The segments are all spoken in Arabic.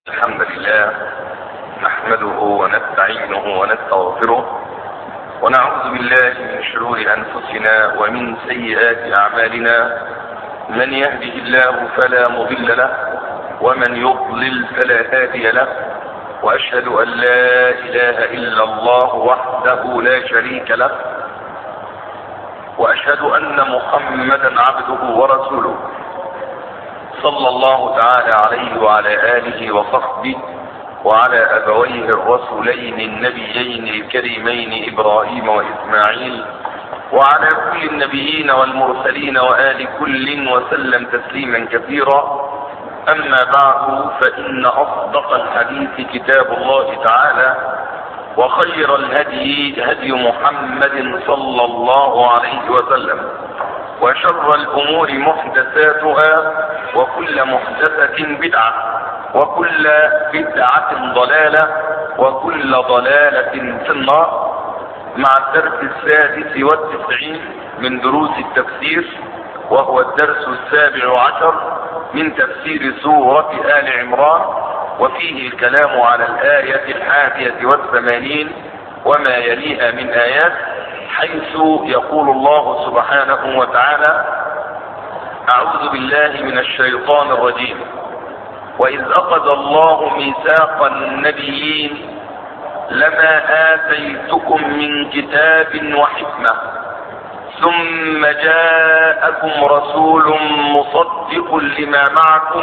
الحمد لله نحمده ونستعينه ونستغفره ونعوذ بالله من شرور أنفسنا ومن سيئات أعمالنا. من يهده الله فلا مضل له ومن يضلل فلا هادي له، وأشهد أن لا إله إلا الله وحده لا شريك له، وأشهد أن محمدا عبده ورسوله صلى الله تعالى عليه وعلى آله وصحبه وعلى أبويه الرسولين النبيين الكريمين إبراهيم وإسماعيل وعلى كل النبيين والمرسلين وآل كل وسلم تسليما كثيرا. أما بعد، فإن أصدق الحديث كتاب الله تعالى، وخير الهدي هدي محمد صلى الله عليه وسلم، وشر الأمور محدثاتها، وكل محدثة بدعة، وكل بدعة ضلالة، وكل ضلالة في النار. مع الدرس 96 من دروس التفسير، وهو الدرس 17 من تفسير سورة آل عمران، وفيه الكلام على الآية 81 وما يليها من آيات، حيث يقول الله سبحانه وتعالى: أعوذ بالله من الشيطان الرجيم: وإذ أخذ الله ميثاق النبيين لما آتيتكم من كتاب وحكمة ثم جاءكم رسول مصدق لما معكم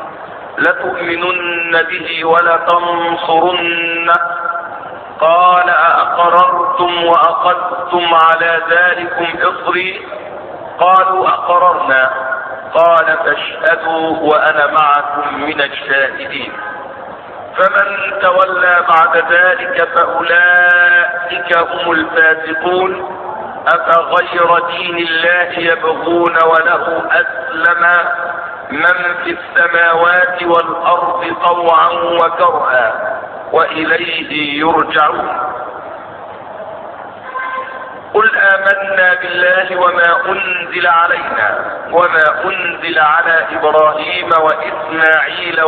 لتؤمنن به ولتنصرنه قال أأقررتم وأخذتم على ذلكم إصري قالوا أقررنا قال فاشهدوا وأنا معكم من الشاهدين. فمن تولى بعد ذلك فأولئك هم الفاسقون. أفغير دين الله يبغون وله أسلم من في السماوات والأرض طوعا وكرها وإليه يرجعون. قل آمنا بالله وما أنزل علينا وما أنزل على إبراهيم وإسماعيل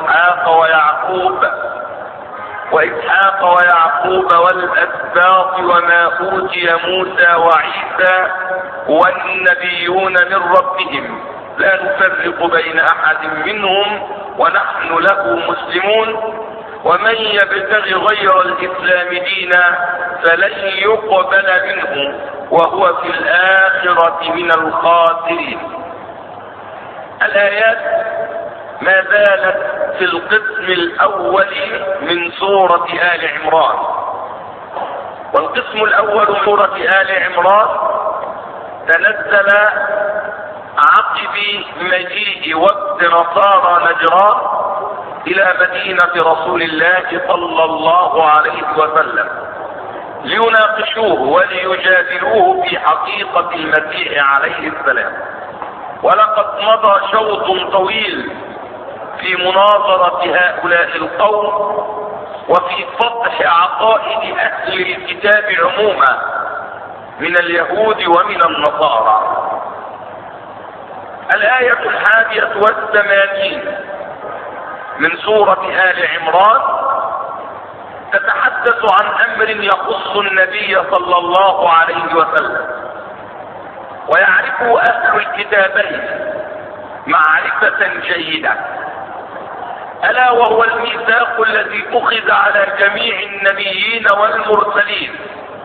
وإسحاق ويعقوب والأسباط وما أوتي موسى وعيسى والنبيون من ربهم لا نفرق بين أحد منهم ونحن له مسلمون. ومن يبتغ غير الإسلام دينا فلن يقبل منه وهو في الآخرة من الخاسرين. الآيات ما زالت في القسم الأول من سورة آل عمران، والقسم الأول من سورة آل عمران تنزل عقب مجيء وفد نصارى نجران إلى مدينة رسول الله صلى الله عليه وسلم ليناقشوه وليجادلوه في حقيقة المسيح عليه السلام. ولقد مضى شوط طويل في مناظرة هؤلاء القوم وفي فتح عقائد أهل الكتاب عموما من اليهود ومن النصارى. الآية 81 من سورة آل عمران تتحدث عن أمر يخص النبي صلى الله عليه وسلم، ويعرفه أهل الكتابين معرفة جيدة، ألا وهو الميثاق الذي أخذ على جميع النبيين والمرسلين.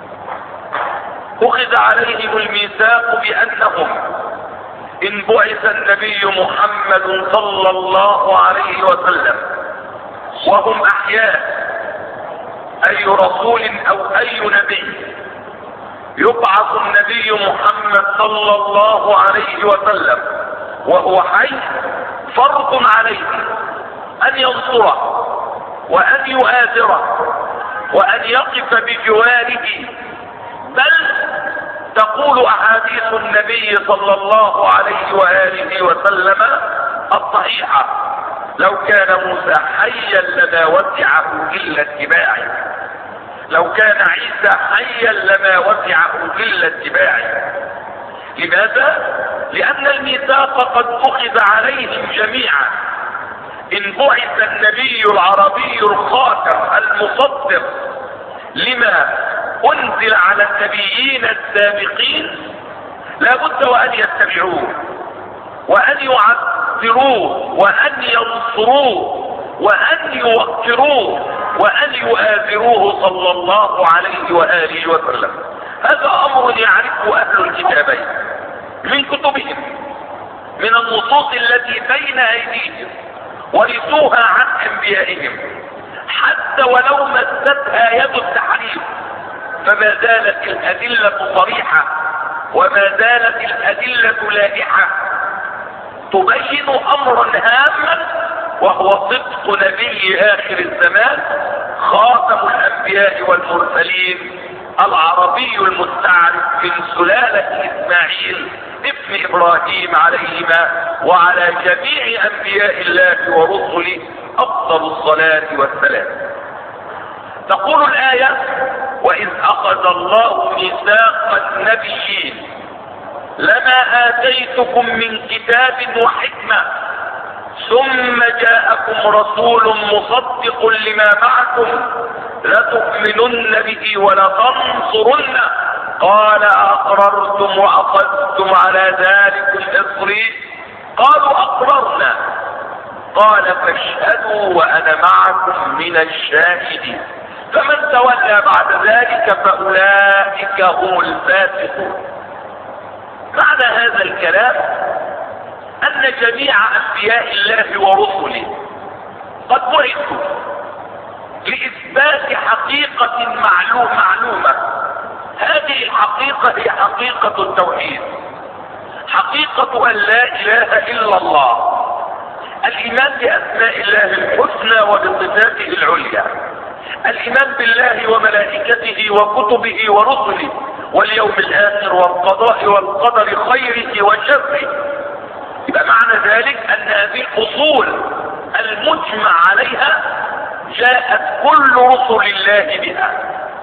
أخذ عليهم الميثاق بأنهم إن بعث النبي محمد صلى الله عليه وسلم وهم أحياء، أي رسول أو أي نبي يبعث النبي محمد صلى الله عليه وسلم وهو حي، فرض عليه أن ينصره وأن يؤازره وأن يقف بجواره. بل تقول أحاديث النبي صلى الله عليه وآله وسلم الصحيحة: لو كان موسى حيا لما وسعه إلا اتباعي، لو كان عيسى حيا لما وسعه إلا اتباعي. لماذا؟ لأن الميثاق قد أخذ عليهم جميعا، إن بعث النبي العربي الخاتم المصدق لما أنزل على النبيين السابقين لابد وأن يتبعوه وأن يعذروه وأن ينصروه وأن يوقروه وأن يؤازروه صلى الله عليه وآله وسلم. هذا أمر يعرفه أهل الكتابين من كتبهم، من النصوص التي بين أيديهم ورثوها عن أنبيائهم، حتى ولو مستها يد التحريف فما زالت الأدلة صريحة وما زالت الأدلة لائحة تبين أمرا هاما، وهو صدق نبي آخر الزمان خاتم الأنبياء والمرسلين العربي المستعرف من سلالة إسماعيل ابن إبراهيم عليهما وعلى جميع أنبياء الله ورسله أفضل الصلاة والسلام. تقول الآية: وإذ أخذ الله ميثاق النبيين لما آتيتكم من كتاب وحكمة ثم جاءكم رسول مصدق لما معكم لتؤمنن به ولتنصرنه قال أقررتم وأخذتم على ذلكم إصري قالوا أقررنا قال فاشهدوا وأنا معكم من الشاهدين فمن تولى بعد ذلك فأولئك هم الفاسقون. معنى هذا الكلام أن جميع أنبياء الله ورسله قد بعثوا لإثبات حقيقة معلومة. هذه الحقيقة هي حقيقة التوحيد، حقيقة أن لا إله إلا الله، الإيمان بأسماء الله الحسنى وبصفاته العليا، الإيمان بالله وملائكته وكتبه ورسله واليوم الآخر والقضاء والقدر خيره وشره. يبقى معنى ذلك أن هذه الأصول المجمع عليها جاءت كل رسل الله بها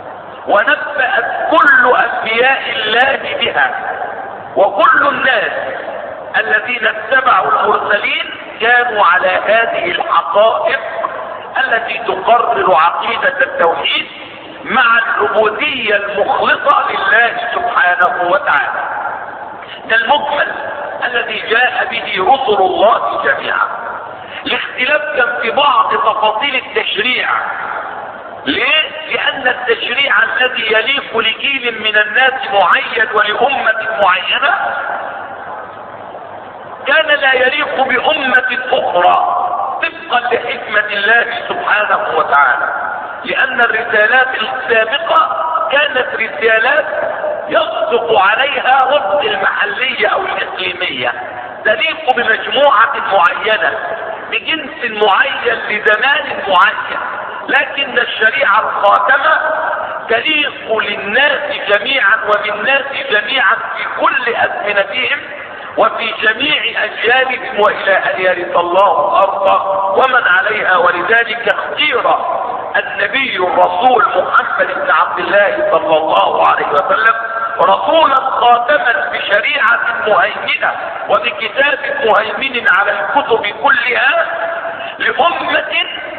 ونبأت كل أنبياء الله بها، وكل الناس الذين اتبعوا المرسلين كانوا على هذه الحقائق التي تقرر عقيدة التوحيد مع العبودية المخلصة لله سبحانه وتعالى. ده المجمل الذي جاء به رسل الله جميعا. الاختلاف كان في بعض تفاصيل التشريع. ليه؟ لأن التشريع الذي يليق لجيل من الناس معين ولأمة معينة كان لا يليق بأمة أخرى طبقا لحكمة الله سبحانه وتعالى، لأن الرسالات السابقة كانت رسالات يصدق عليها رد المحلية أو الإقليمية، تليق بمجموعة معينة بجنس معين لزمان معين. لكن الشريعة الخاتمة تليق للناس جميعا وبالناس جميعا في كل أزمنتهم وفي جميع أجيالهم وإلى أن يرث الله الأرض ومن عليها. ولذلك اختير النبي الرسول محمد بن عبد الله صلى الله عليه وسلم رسولا خاتما بشريعة مهيمنة وبكتاب مهيمن على الكتب كلها لأمة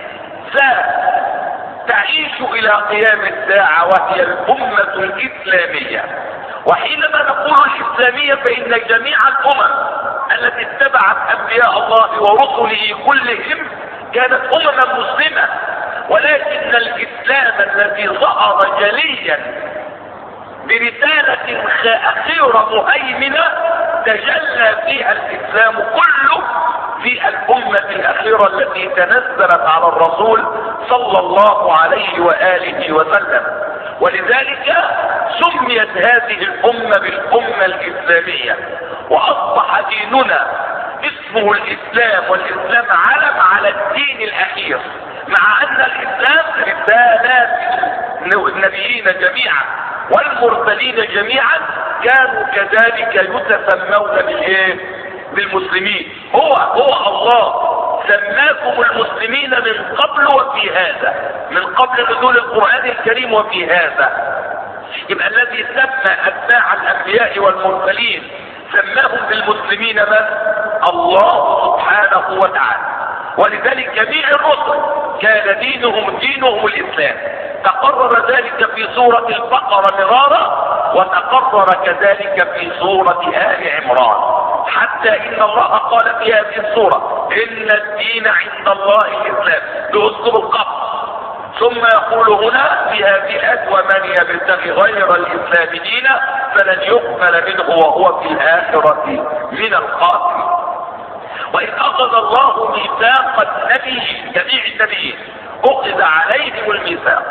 ستعيش إلى قيام الساعة وهي الأمة الإسلامية. وحينما نقول الإسلامية فإن جميع الأمم التي اتبعت أنبياء الله ورسله كلهم كانت أمما مسلمة، ولكن الإسلام الذي ظهر جليا برسالة أخيرة مهيمنة تجلى فيها الإسلام كله في الأمة الأخيرة التي تنزلت على الرسول صلى الله عليه وآله وسلم. ولذلك سميت هذه الأمة بالأمة الإسلامية، وأصبح ديننا اسمه الإسلام، والإسلام علم على الدين الأخير، مع أن الإسلام رسالات النبيين جميعا والمرسلين جميعا كانوا كذلك يتسمون بالمسلمين. هو الله سماكم المسلمين من قبل وفي هذا، من قبل نزول القرآن الكريم وفي هذا. يبقى الذي سمى أتباع الأنبياء والمرسلين سماهم بالمسلمين من؟ الله سبحانه وتعالى. ولذلك جميع الرسل كان دينهم الاسلام. تقرر ذلك في سورة البقرة مرارا، وتقرر كذلك في سورة آل عمران، حتى ان الله قال في هذه السورة ان الدين عند الله الاسلام باسلوب القبض، ثم يقول هنا في هذه الآية ومن يبتغي غير الاسلام دينا فلن يقبل منه وهو في الآخرة من الخاسرين. وإذ أخذ الله ميثاق النبي جميع النبيين أخذ عليهم الميثاق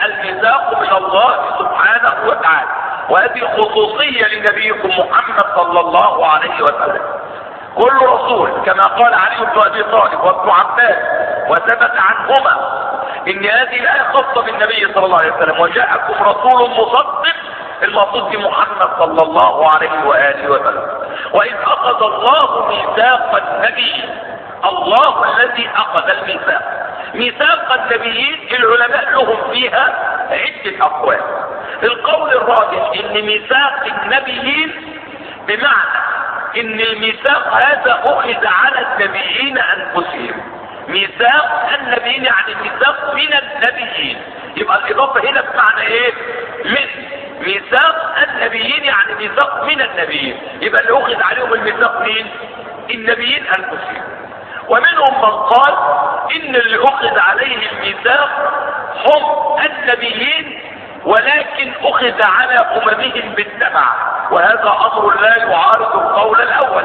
من الله سبحانه وتعالى، وهذه خصوصية لنبيكم محمد صلى الله عليه وسلم. كل رسول كما قال علي بن أبي طالب وابن عباس وثبت عنهما ان هذه الآية خاصة بالنبي صلى الله عليه وسلم، وجاءكم رسول مصدق، المقصود بمحمد صلى الله عليه وآله وسلم. وإذ أخذ الله ميثاق النبي، الله الذي أخذ الميثاق. ميثاق النبيين العلماء لهم فيها عدة أقوال. القول الراجح ان ميثاق النبيين بمعنى ان الميثاق هذا أخذ على النبيين أنفسهم. ميثاق النبيين يعني ميثاق من النبيين، يبقى الإضافة هنا بمعنى ايه؟ من ميثاق النبيين يعني ميثاق من النبيين، يبقى اللي أخذ عليهم الميثاق مين؟ النبيين أنفسهم. ومنهم من قال ان اللي أخذ عليه الميثاق هم النبيين، ولكن أخذ على أممهم بالتبع، وهذا أمر لا يعارض القول الأول.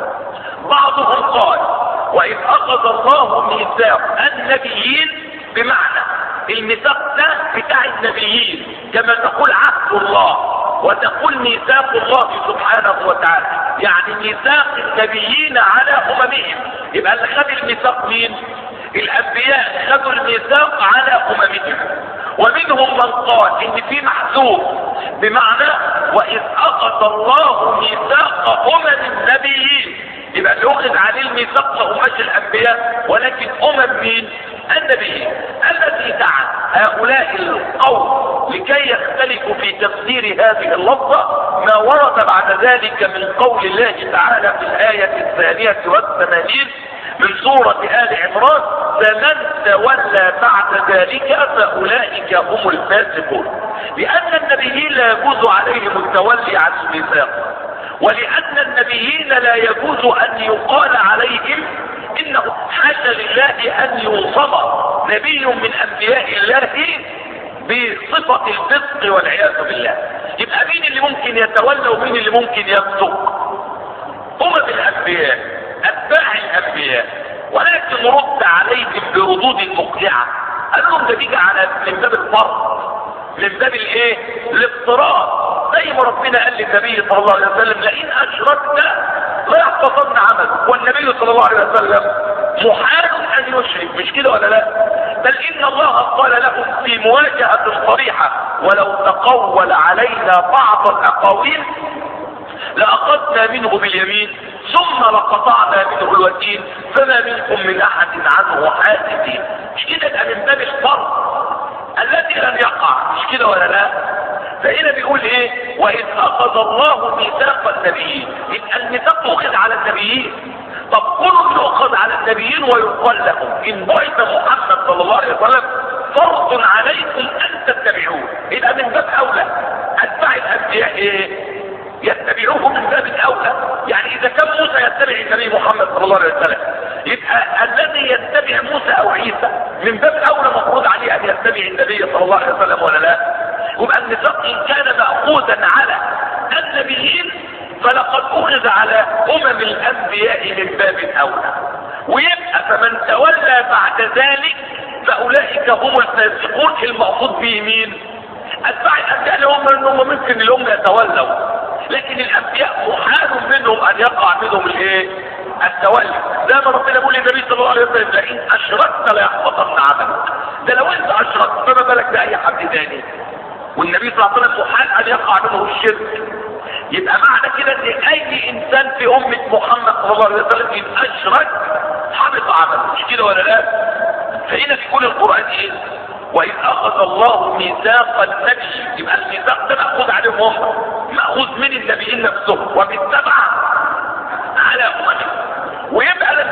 بعضهم قال وإذ أخذ الله ميثاق النبيين بمعنى الميثاق ده بتاع النبيين، كما تقول عهد الله وتقول ميثاق الله سبحانه وتعالى، يعني ميثاق النبيين على أممهم. يبقى اللي خد الميثاق مين؟ الأنبياء خدوا الميثاق على أممهم. ومنهم من قال ان في محذوف بمعنى وإذ أخذ الله ميثاق النبيين، يبقى اللي أخذ عليه الميثاق لأمة الأنبياء، ولكن مين؟ النبيين. الذي دعا هؤلاء القوم لكي يختلفوا في تفسير هذه اللفظة ما ورد بعد ذلك من قول الله تعالى في الآية 82 من سورة آل عمران فمن تولى بعد ذلك فأولئك هم الفاسقون. لأن النبيين لا يجوز عليهم التولي عن الميثاق، ولأن النبيين لا يجوز أن يقال عليهم إنه حاشا لله أن يوصف نبي من أنبياء الله بصفة الفسق والعياذ بالله. يبقى مين اللي ممكن يتولى ومين اللي ممكن يفسق؟ الأنبياء أتباع الأنبياء. ولكن رد عليهم بردود مقنعة، قال لهم ده بيجي على من باب الفرض، من باب الايه؟ الاضطرار. زي ما ربنا قال للنبي صلى الله عليه وسلم لئن اشركت لا يحبطن عملك، والنبي صلى الله عليه وسلم محال ان يشرك، مش كده ولا لا؟ بل ان الله قال لهم في مواجهة صريحة ولو تقول علينا بعض الاقاويل لأخذنا منه باليمين ثم لقطعنا منه الوتين فما منكم من احد عنه حاسدين. مش كده؟ ده من باب الفرض الذي لم يقع، مش كده ولا لا؟ فهنا بيقول ايه؟ واذ اخذ الله ميثاق النبيين، يبقى الميثاق اخذ على النبيين. طب كل يؤخذ على النبيين ويقال لهم ان بعث محمد صلى الله عليه وسلم فرض عليكم ان تتبعوه، يبقى من باب اولى اتباع الانبياء ايه؟ يتبعوه من باب الاولى. يعني اذا كان موسى يتبع النبي محمد صلى الله عليه وسلم، يبقى الذي يتبع موسى او عيسى من باب اولى مفروض عليه ان يتبع النبي صلى الله عليه وسلم ولا لا؟ يبقى الميثاق ان كان مأخوذا على النبيين فلقد اخذ على الانبياء من باب الاولى. ويبقى فمن تولى بعد ذلك فاولئك هم الفاسقون. المقصود به مين؟ اتباع الانبياء انهم ممكن اللي هم يتولوا، لكن الانبياء محال منهم ان يقع منهم الايه؟ التولي. زي ما ربنا بيقول للنبي صلى الله عليه وسلم لئن اشركت ليحبطن عملك. ده لو انت اشركت فما بالك باي حد تاني؟ والنبي صلى الله عليه وسلم محال ان يقع منه الشرك. يبقى معنى كده ان اي انسان في امه محمد صلى الله عليه وسلم ان اشرك حبط عمله، مش كده ولا لا؟ فهنا بيقول القران ايه؟ واذ اخذ الله ميثاق النبي، يبقى الميثاق ده ماخوذ عليهم هم، ماخوذ من النبيين نفسهم وبالتبع على اممهم. ويبقى لما بيقول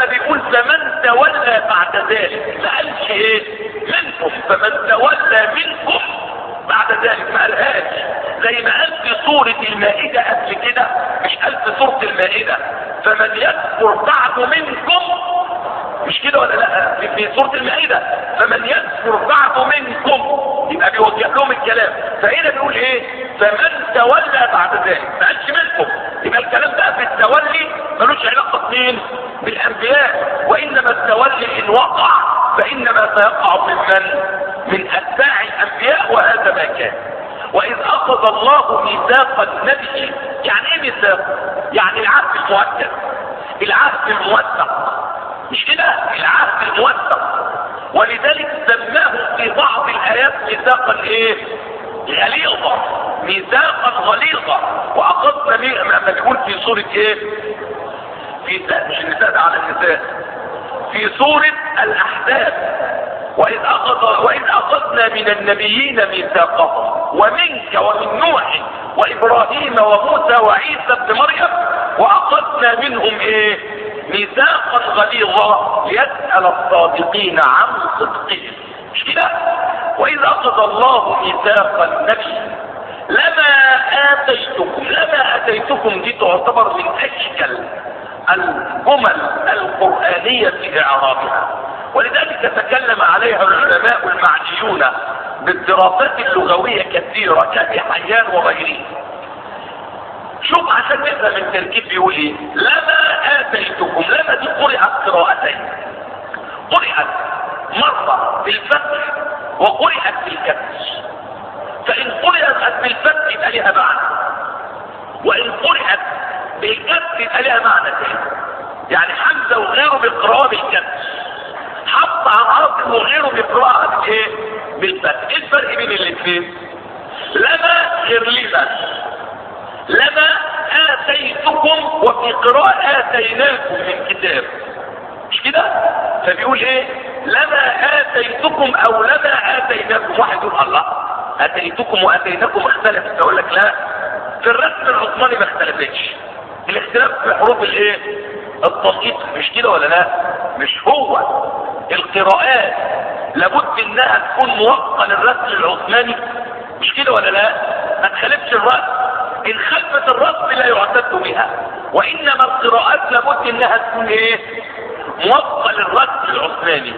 فمن تولى بعد ذلك، ما قالش ايه منكم، فمن تولى منكم بعد ذلك، ما قالهاش زي ما قال في سورة المائدة قبل كده، مش قال في سورة المائدة فمن يكفر بعد منكم، مش كده ولا لا؟ في سورة المائدة فمن يكفر بعد منكم، يبقى بيوجه لهم الكلام. فهنا بيقول ايه؟ فمن تولى بعد ذلك، ما قالش منكم. يبقى الكلام ده في التولي ملوش علاقة مين؟ بالانبياء، وانما التولي ان وقع فانما سيقع من اتباع الانبياء، وهذا ما كان. واذ اخذ الله ميثاق النبي، يعني ايه ميثاق؟ يعني العهد المؤكد، العهد الموثق، مش كده؟ العهد الموثق. ولذلك سماه في بعض الايات ميثاقا ايه؟ غليظا، ميثاقا غليظا. واخذنا ما تكون في سورة ايه؟ في مش النساء ده على النساء، في سورة الاحزاب، واذ اخذنا من النبيين ميثاقهم ومنك ومن نوح وابراهيم وموسى وعيسى ابن مريم واخذنا منهم ايه؟ ميثاقا غليظا ليسأل الصادقين عن صدقهم، مش كده؟ واذ اخذ الله ميثاق النبي لما اتيتكم دي تعتبر من اشكل الجمل القرآنية في اعرابها، ولذلك تكلم عليها العلماء المعنيون بالدراسات اللغوية كثيرة كابي حيان وغيره. شوف عشان نفهم التركيب بيقول ايه؟ لما اتيتكم، لما دي قرأت قراءتين، قرأت مرة بالفتح وقرأت بالكسر. فان قرأت بالفتح يبقى لها معنى، وان قرأت بالكسر يبقى لها معنى تاني. يعني حمزة وغيره بيقرأها بالكسر، حط عن عاصم وغيره بيقرأها بالايه؟ بالفتح. ايه الفرق بين الاثنين؟ لما غير لما. لما اتيتكم وفي قراءة اتيناكم من كتاب، مش كده؟ فبيقول ايه؟ لما اتيتكم او لما اتيناكم. واحد يقول الله اتيتكم واتيناكم اختلفت، اقول لك لا، في الرسم العثماني ما اختلفتش، الاختلاف في حروف الايه؟ التنقيط، مش كده ولا لا؟ مش هو القراءات لابد انها تكون موافقه للرسم العثماني، مش كده ولا لا؟ ما تخالفش الرسم، ان خلفت الرسم لا يعتد بها، وانما القراءات لابد انها تكون ايه؟ موافقه للرسم العثماني.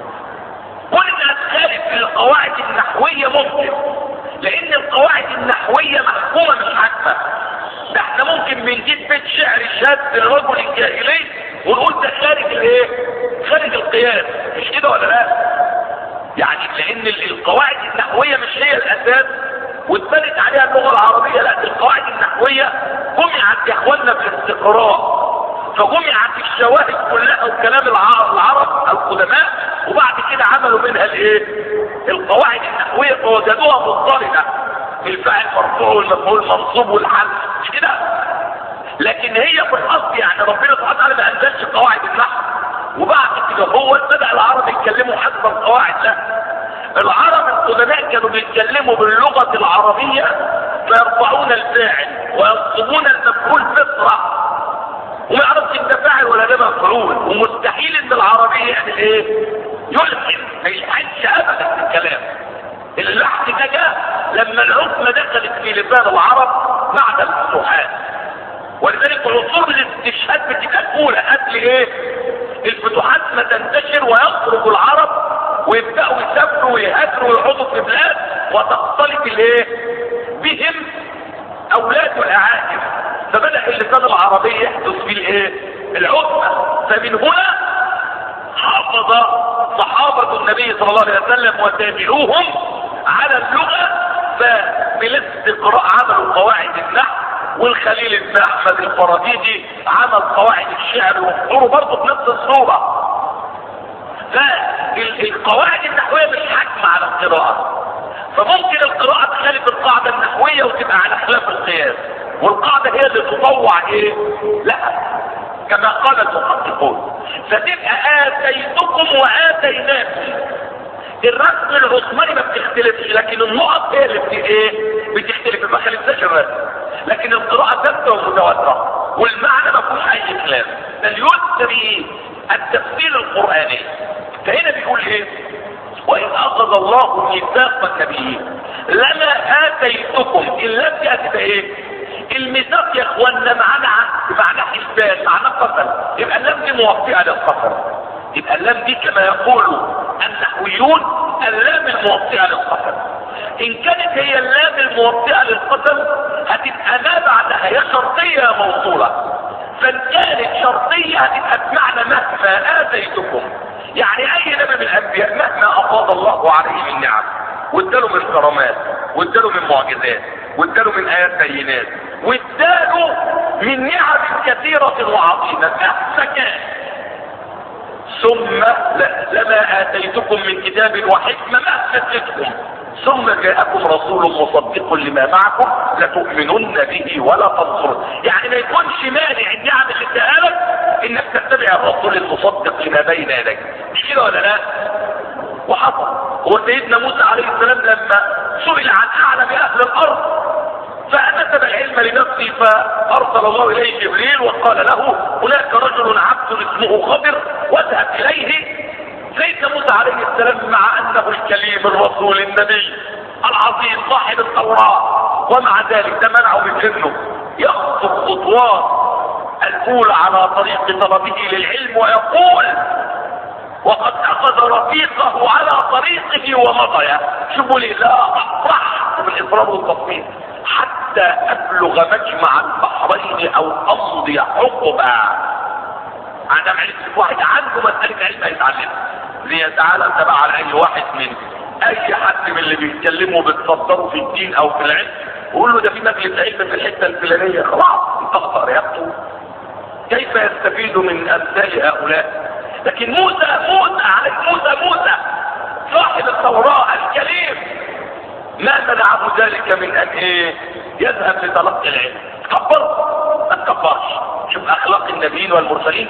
كل انها تخالف في القواعد النحويه ممكن، لان القواعد النحويه محكومه مش حاكمه. ده احنا ممكن بنجيب بيت شعر شاذ للرجل الجاهلي ونقول ده خارج الايه؟ خارج القياس، مش كده ولا لا؟ يعني لان القواعد النحويه مش هي الاساس واتبنت عليها اللغه العربيه، لا، القواعد النحويه جمعت يا اخوانا في الاستقراء، فجمعت الشواهد كلها وكلام العرب القدماء، وبعد كده عملوا منها الايه؟ القواعد النحويه، فوجدوها مضطرده في الفاعل مرفوع والمفعول منصوب والحل، مش كده؟ لكن هي في الاصل يعني ربنا سبحانه وتعالى ما انزلش قواعد النحو، وبعد كده هو ابتدأ العرب يتكلموا حسب القواعد. لا، العرب القدماء كانوا بيتكلموا باللغة العربية فيرفعون الفاعل وينصبون المفعول فطرة، وما يعرفش ان ده فاعل ولا ده مفعول، ومستحيل ان العربية يعني ايه؟ يلحن، ما يلحنش ابدا في الكلام. اللحن ده جاء لما العقمة دخلت في لسان العرب بعد الفتوحات، ولذلك عصور الاستشهاد بتبقى الاولى قبل ايه؟ الفتوحات ما تنتشر ويخرج العرب ويبداوا يسافروا ويهاجروا ويقعدوا في بلاد وتختلط الايه؟ بهم اولاد الاعاجم، فبدا اللسان العربي يحدث فيه الايه؟ العقمة. فمن هنا حافظ صحابة النبي صلى الله عليه وسلم وتابعوهم على اللغة، فبالاستقراء عملوا قواعد النحو، والخليل بن احمد الفراديدي عمل قواعد الشعر وفقره برضه بنفس الصورة. فالقواعد النحوية مش حاكمة على القراءة، فممكن القراءة تخالف القاعدة النحوية وتبقى على خلاف القياس، والقاعدة هي اللي تطوع ايه؟ لا، كما قال المحققون، فتبقى اتيتكم واتيناكم. الرسم العثماني ما بتختلفش، لكن النقط هي اللي بتختلف، ما خالفتش الرسم، لكن القراءة ثابتة ومتواترة، والمعنى ما فيهوش اي خلاف. بل يسري التفسير القرآني. فهنا بيقول ايه؟ وإذ أخذ الله ميثاق النبيين لما آتيتكم، اللام دي هتبقى ايه؟ الميثاق يا اخوانا معنى حسبان، معنى قسم، يبقى اللام دي موطئة للقسم. يبقى اللام دي كما يقول النحويون اللام الموطئة للقسم. ان كانت هي اللام الموطئة للقسم هتبقى ما بعدها يا شرطية يا موصولة. فان كانت شرطية هتبقى بمعنى مهما آتيتكم، يعني اي نبي من الانبياء مهما افاض الله عليه من نعم واداله من كرامات واداله من معجزات واداله من ايات بينات واداله من نعم كثيرة وعظيمة مهما كان، ثم لما آتيتكم من كتاب وحكمة ما فتتكم ثم جاءكم رسول مصدق لما معكم لتؤمنن به ولا تنصرون. يعني ما يكونش مانع النعم اللي اداها لك انك تتبع الرسول المصدق لما بين يديك، مش كده ولا لا؟ وحصل. هو سيدنا موسى عليه السلام لما سئل عن اعلم اهل الارض فنسب العلم لنفسه، فارسل الله اليه جبريل وقال له هناك رجل عبد اسمه خضر واذهب اليه. سيدنا موسى عليه السلام مع انه الكليم الرسول النبي العظيم صاحب التوراة، ومع ذلك ده منعه من انه يخطو الخطوات الاولى على طريق طلبه للعلم ويقول وقد اخذ رفيقه على طريقه ومضى. شوفوا لي لا اطرح بالاصرار والتصميم حتى ابلغ مجمع البحرين او امضي حقبا. انا معرفت واحد عنده مسألة علم هيتعلمها زي تعالى انت بقى على اي واحد من اي حد من اللي بيتكلموا بتصدروا في الدين او في العلم وقول له ده في مجلس علم في الحته الفلانيه، خلاص انتقطع رياضته. كيف يستفيد من امثال هؤلاء؟ لكن موسى صاحب التوراة الكريم ما منعه ذلك من ان ايه؟ يذهب لتلقي العلم. ما تكبرش. شوف اخلاق النبيين والمرسلين.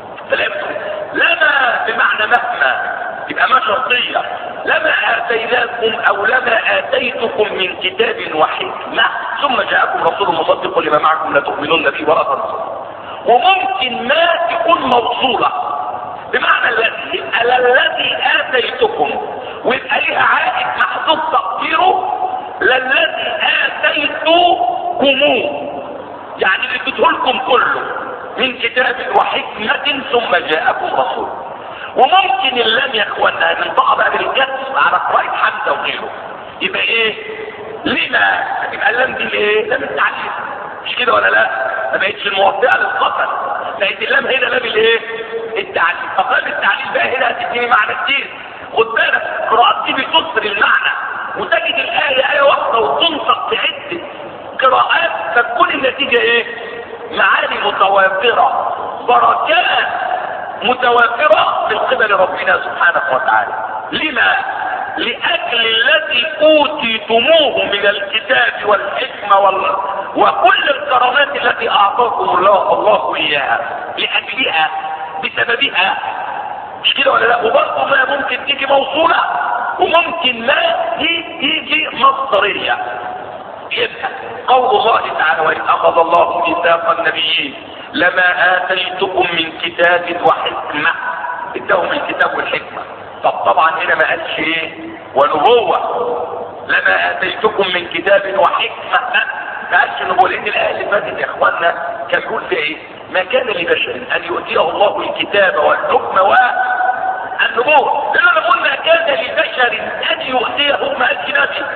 لما بمعنى مهما، يبقى ما شرطية. لما آتيناكم او لما آتيتكم من كتاب وحكمة ثم جاءكم رسول مصدق لما معكم لتؤمنون به ولا تنصرون. وممكن ما تكون موصولة بمعنى الذي آتيتكم ويبقى ليها عائد محذوف تقديره للذي آتيتكم، يعني اللي اديتهولكم كله من كتاب وحكمة ثم جاءكم رسول. وممكن اللام يا اخوانا ننطق بقى بالجسم على قراءة حمزة وغيره يبقى ايه؟ لما يبقى اللام دي ايه؟ لام التعليم، مش كده ولا لا؟ ما بقتش الموضعة للقتل، بقت اللام هنا لام الايه؟ التعليم. فقال التعليم بقى هنا هتديني معنى كتير. خد بالك قراءات دي بتسر المعنى وتجد الآية آية واحدة وتنطق بعدة قراءات فتكون النتيجة ايه؟ معاني متوافرة، بركات متوافرة من قبل ربنا سبحانه وتعالى. لما؟ لأجل الذي أوتيتموه من الكتاب والحكمة وكل الكرامات التي أعطاكم الله إياها، لأجلها بسببها، مش كده ولا لا؟ وبرضه ما ممكن تيجي موصولة وممكن ما تيجي مصدرية. يبقى قول الله تعالى وإذ أخذ الله ميثاق النبيين لما آتيتكم من كتاب وحكمة، اداهم الكتاب والحكمة. طبعا هنا ما قالش ايه؟ ونبوة. لما آتيتكم من كتاب وحكمة ما قالش نبوة، لأن الآية اللي فاتت يا إخواننا كان بيقول فيها ايه؟ ما كان لبشر أن يؤتيه الله الكتاب والحكم والنبوة. لأنه نقول ما كان لبشر أن يؤتيه ما قالش نبي،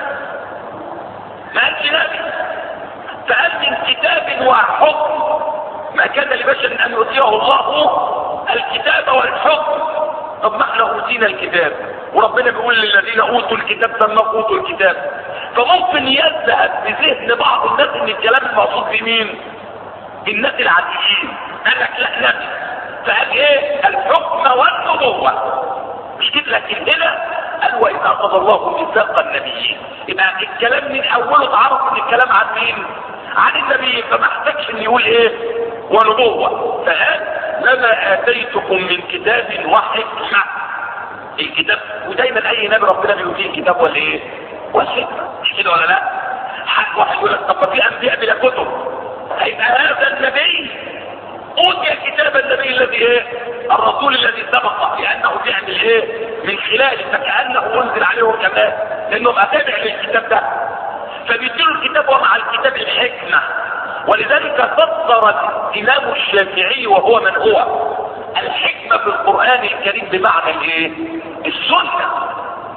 ما قالش نبي، فقال من كتاب وحكم. ما كان لبشر أن يؤتيه الله الكتاب والحكم. طب ما احنا اوتينا الكتاب وربنا بيقول للذين اوتوا الكتاب لما اوتوا الكتاب، فممكن يذهب بذهن بعض الناس ان الكلام المقصود بمين؟ بالناس العاديين. قال لك لا نبي، فقال ايه؟ الحكم والنبوة، مش كده؟ لكن هنا قال وإذ أخذ الله ميثاق النبيين، يبقى الكلام من اوله اتعرف ان الكلام عن مين؟ عن النبي، فما احتاجش ان يقول ايه؟ ونبوة. فقال لما آتيتكم من كتاب وحكمة. الكتاب، ودايما اي نبي ربنا بيؤتيه كتاب ولا ايه؟ والحكمة، مش كده ولا لا؟ حد واحد يقول لك طب في انبياء بلا كتب، هيبقى هذا النبي اوتي كتاب النبي الذي ايه؟ الرسول الذي سبقه، لانه بيعمل ايه؟ من خلاله، فكانه انزل عليه كمان، لانه اتابع للكتاب ده، فبيديله الكتاب ومع الكتاب الحكمه. ولذلك فسر الامام الشافعي وهو من هو الحكمه في القران الكريم بمعنى الايه؟ السنه.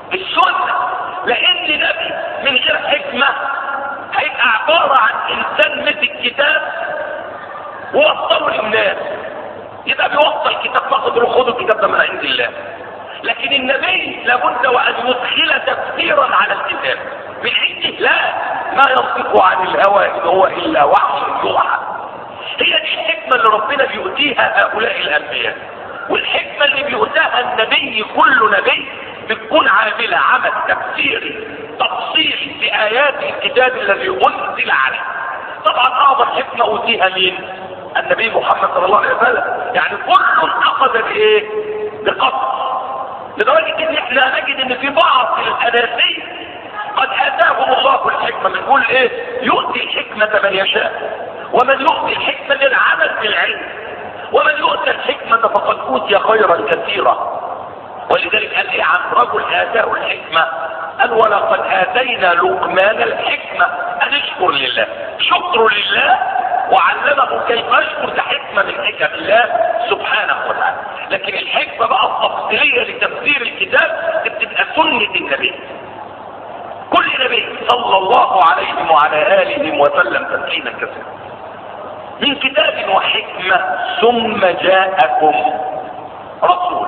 لان نبي من غير حكمه هيبقى عباره عن انسان مسك كتاب ووصله للناس، يبقى بيوصل كتاب فقط، خدوا الكتاب ده من عند الله. لكن النبي لابد وان يدخل تفسيرا على الكتاب من عنده، لا، ما ينطق عن الهوى ان هو الا وحي يوحى. هي دي الحكمه اللي ربنا بيؤتيها هؤلاء الانبياء، والحكمه اللي بيؤتاها النبي، كل نبي بتكون عامله عمل تفسيري تفصيلي في ايات الكتاب الذي انزل عليه. طبعا اعظم حكمه اوتيها مين؟ النبي محمد صلى الله عليه وسلم. يعني كل اخذ بايه؟ بقصد، لدرجه ان احنا نجد ان في بعض الاناسي قد اتاهم الله الحكمه. بنقول ايه؟ يؤتي الحكمه من يشاء، ومن يؤتي الحكمه للعمل بالعلم، ومن يؤتى الحكمه فقد اوتي خيرا كثيرا. ولذلك قال ايه عن رجل اتاه الحكمه؟ قال ولقد اتينا لقمان الحكمه ان اشكر لله. شكر لله وعلمه كيف يشكر، ده حكمه من حكم الله سبحانه وتعالى. لكن الحكمه بقى التفصيليه لتفسير الكتاب بتبقى سنه النبي. كل نبي صلى الله عليه وعلى اله وسلم تسليما كثيرا. من كتاب وحكمه ثم جاءكم رسول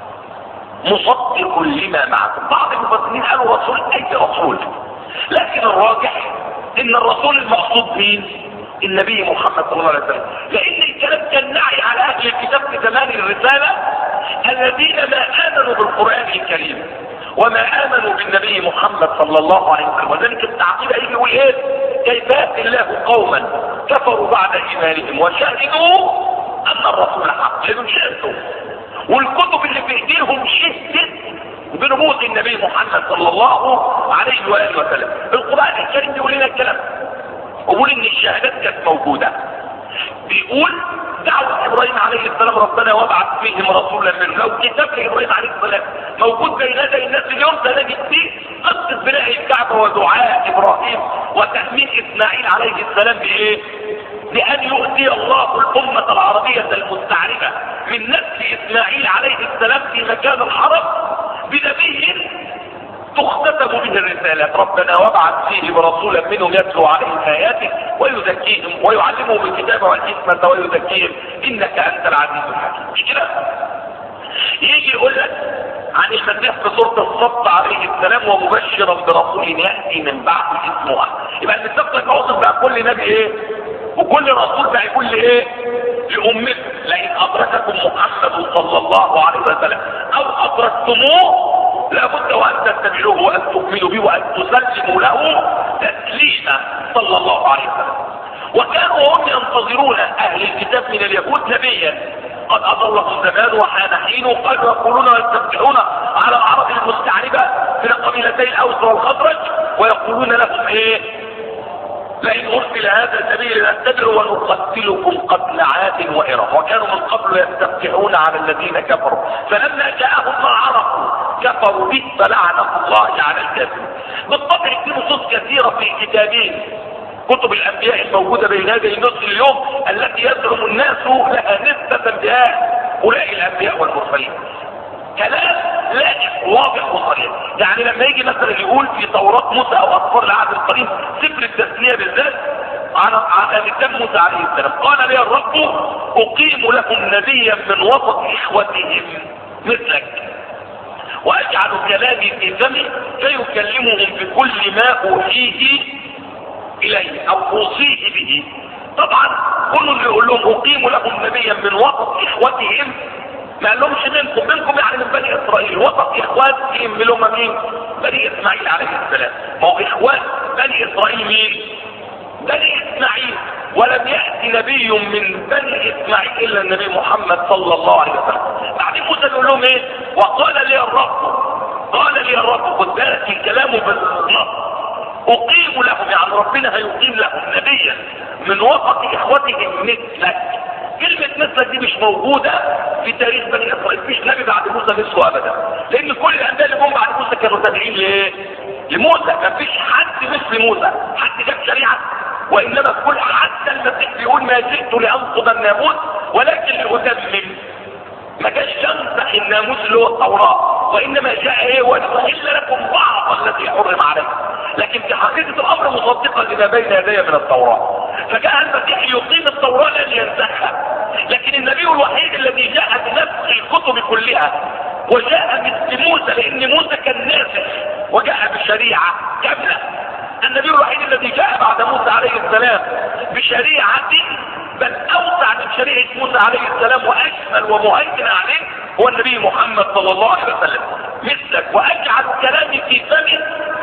مصدق لما معكم. بعض المفسرين قالوا رسول اي رسول، لكن الراجح ان الرسول المقصود مين؟ النبي محمد صلى الله عليه وسلم، لان الكلام كان نعي على اهل الكتاب في زمان الرساله الذين ما امنوا بالقران الكريم وما امنوا بالنبي محمد صلى الله عليه وسلم. وذلك التعقيد يجي يقول ايه؟ كيف ياتي الله قوما كفروا بعد ايمانهم وشهدوا ان الرسول حق، لانهم شهدوا، والكتب اللي في ايديهم شهدت بنبوة النبي محمد صلى الله عليه واله وسلم. القران الكريم بيقول لنا الكلام، وبيقول ان الشهادات كانت موجوده. بيقول دعوة ابراهيم عليه السلام ربنا وابعث فيهم رسولا منهم. لو كتاب ابراهيم عليه السلام موجود بين يدي الناس اليوم سنجد فيه قصه بناء الكعبه ودعاء ابراهيم وتأمين اسماعيل عليه السلام بايه؟ لان يؤتي الله الامه العربيه المستعربه من نسل اسماعيل عليه السلام في مكان الحرم بنبي تختتم به الرسالات. ربنا وابعث فيهم رسولا منهم يتلو عليهم اياته ويزكيهم ويعلمهم الكتاب والحكمه ويزكيهم انك انت العزيز الحكيم. مش كده؟ يجي يقول لك عن المسيح في سوره الصف عليه السلام ومبشرا برسول ياتي من بعد اسمه احمد. يبقى المسيح ده موصف بقى كل نبي ايه؟ وكل رسول بقى يقول لايه؟ لامته. لئن ادرككم محمد صلى الله عليه وسلم او ادركتموه لابد وان تتبعوه وان تؤمنوا به وان تسلموا له تسليما صلى الله عليه وسلم. وكانوا هم ينتظرون اهل الكتاب من اليهود نبيا قد اضلهم زمان وحان حين، وقالوا يقولون ويستفتحون على الاعراض المستعربه من قبيلتي الاوس والخزرج ويقولون لهم ايه؟ لئن ارسل هذا النبي لنتبعه ونقتلكم قتل عاد وإرم. وكانوا من قبل يستفتحون على الذين كفروا فلما جاءهم ما عرفوا كفروا به فلعنة الله على الكافرين. بالطبع في نصوص كثيرة في الكتابين كتب الانبياء الموجودة بين يدي النص اليوم التي يزعم الناس لها نسبة بهؤلاء الانبياء والمرسلين. كلام لا واضح وصريح. يعني لما يجي مثلا يقول في توراة موسى او اطفال العهد القديم سفر التثنية بالذات على لسان موسى عليه السلام قال لي الرب اقيم لهم نبيا من وسط اخوتهم مثلك واجعل كلامي في فمه فيكلمهم بكل ما اوحيه اليه او اوصيه به. طبعا كل اللي يقول لهم اقيم لهم نبيا من وسط اخوتهم ما قال لهمش منكم يعني من بني اسرائيل. وسط اخواتهم اللي هم مين؟ بني اسماعيل عليه السلام. ما هو اخوات بني اسرائيل مين؟ بني اسماعيل. ولم يأتي نبي من بني اسماعيل الا النبي محمد صلى الله عليه وسلم. بعدين موسى يقول لهم ايه؟ وقال لي الرب خد بالك الكلام بالنص اقيم لهم، يعني ربنا هيقيم لهم نبيا من وسط اخوتهم مثلك كلمة مثلك دي مش موجودة في تاريخ بني اسرائيل. مفيش نبي بعد موسى مثله ابدا، لان كل الانبياء اللي جم بعد موسى كانوا تابعين لايه؟ لموسى. مفيش حد مثل موسى، حد جاب شريعة. وانما كل حتى المسيح بيقول ما جئت لانقض الناموس ولكن لاتمم. ما جاش يمسح الناموس اللي هو التوراة، وانما جاء ايه؟ واحل لكم بعض الذي حرم عليكم. لكن في حقيقة الامر مصدقا لما بين يدي من التوراة. فجاء المسيح يقيم التوراة لا لينسخها. لكن النبي الوحيد الذي جاء بنسخ الكتب كلها وجاء مثل موسى، لان موسى كان ناسخ وجاء بشريعة كاملة. النبي الوحيد الذي جاء بعد موسى عليه السلام بشريعة بل اوسع من شريعة موسى عليه السلام واشمل ومهيمن عليه هو النبي محمد صلى الله عليه وسلم. مثلك واجعل كلامي في فمه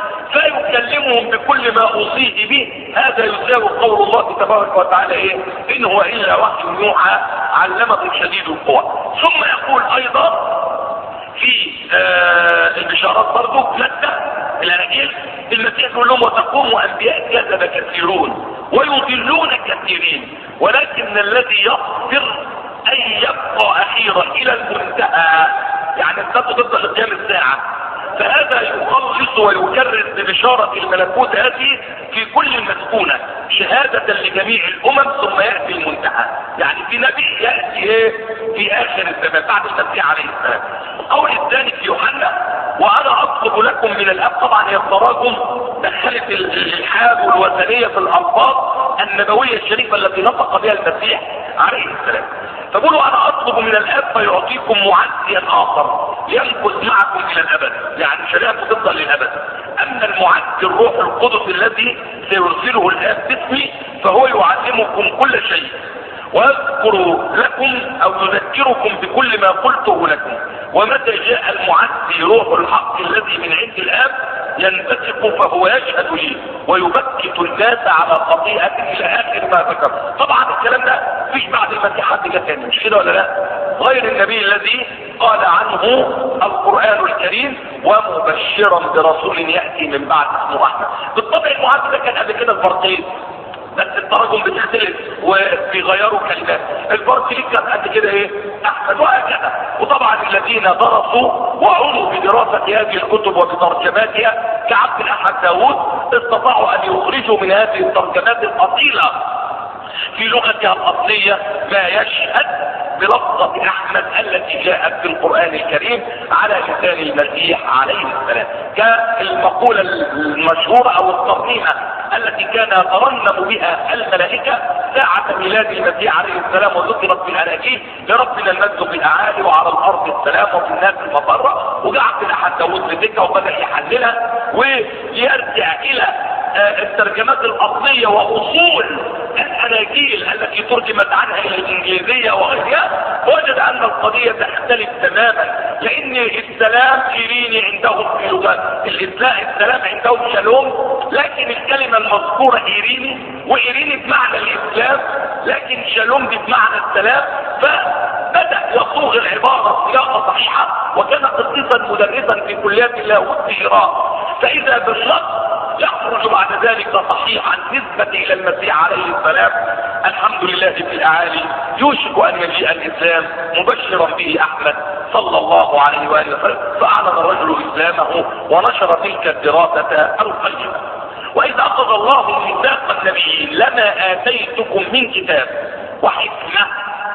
فيكلمهم بكل ما اوصيه به. هذا يساوي قول الله تبارك وتعالى ايه؟ ان هو الا وحي يوحى علمه شديد القوى. ثم يقول ايضا في البشارات برضه مادة الاناجيل المسيح يقول لهم وتقوم انبياء كذب كثيرون ويضلون كثيرين ولكن الذي يصبر ان يبقى اخيرا الى المنتهى، يعني انت تفضل لقيام الساعه. فهذا يخلص ويكرر ببشارة الملكوت هذه في كل المسكونة شهادة لجميع الامم ثم يأتي المنتهى. يعني في نبي يأتي ايه؟ في اخر الزمان بعد المسيح عليه السلام. القول الثاني في يوحنا وانا اطلب لكم من الاب. طبعا هي التراجم دخلت الالحاد والوثنية في الالفاظ النبوية الشريفة التي نطق بها المسيح عليه السلام. فقولوا انا اطلب من الاب فيعطيكم معزيا اخر يمكث معكم الى الابد، يعني شريعته تفضل للابد. اما المعزي الروح القدس الذي سيرسله الاب باسمي فهو يعلمكم كل شيء ويذكر لكم او يذكركم بكل ما قلته لكم. ومتى جاء المعزي روح الحق الذي من عند الاب ينبثق فهو يشهد لي ويبكت الناس على خطيئة الى اخر ما ذكر. طبعا الكلام ده مفيش بعد المسيح حد جه تاني، مش كده ولا لا؟ غير النبي الذي قال عنه القرآن الكريم ومبشرا برسول يأتي من بعد اسمه احمد. بالطبع المعزي ده كان قبل كده البرقيل، بس التراجم بتختلف وبيغيروا كلمات. البرقيل كان قد كده ايه؟ احمد وهكذا. وطبعا الذين درسوا وعنوا بدراسة هذه الكتب وبترجماتها كعبد الاحد داود استطاعوا ان يخرجوا من هذه الترجمات الاصيلة في لغتها الاصلية ما يشهد بلفظة احمد التي جاءت في القرآن الكريم على لسان المسيح عليه السلام. كالمقولة المشهورة او الترنيمة التي كان يترنم بها الملائكة ساعة ميلاد المسيح عليه السلام وذكرت في الاناجيل لربنا المجد في الاعالي وعلى الارض السلام وفي الناس المضرة. وجعت الاحد داود لذكر وبدأ يحللها ويرجع الى الترجمات الاصلية واصول الاناجيل التي ترجمت عنها الى الانجليزية وغيرها، وجد ان القضية تختلف تماما. لان السلام ايريني عندهم في لغة الاسلام، السلام عندهم شالوم، لكن الكلمة المذكورة ايريني، وايريني بمعنى الاسلام لكن شالوم دي بمعنى السلام. فبدأ يصوغ العبارة صياغة صحيحة، وكان قديسا مدرسا في كليات اللاهوت في ايران. فاذا بالنص يخرج بعد ذلك صحيحا نسبة الى المسيح عليه السلام. الحمد لله في الاعالي يوشك ان يجيء الاسلام مبشرا به احمد صلى الله عليه وآله وسلم. فاعلن الرجل اسلامه ونشر تلك الدراسة القيمة. واذا اخذ الله ميثاق النبيين لما اتيتكم من كتاب وحكمة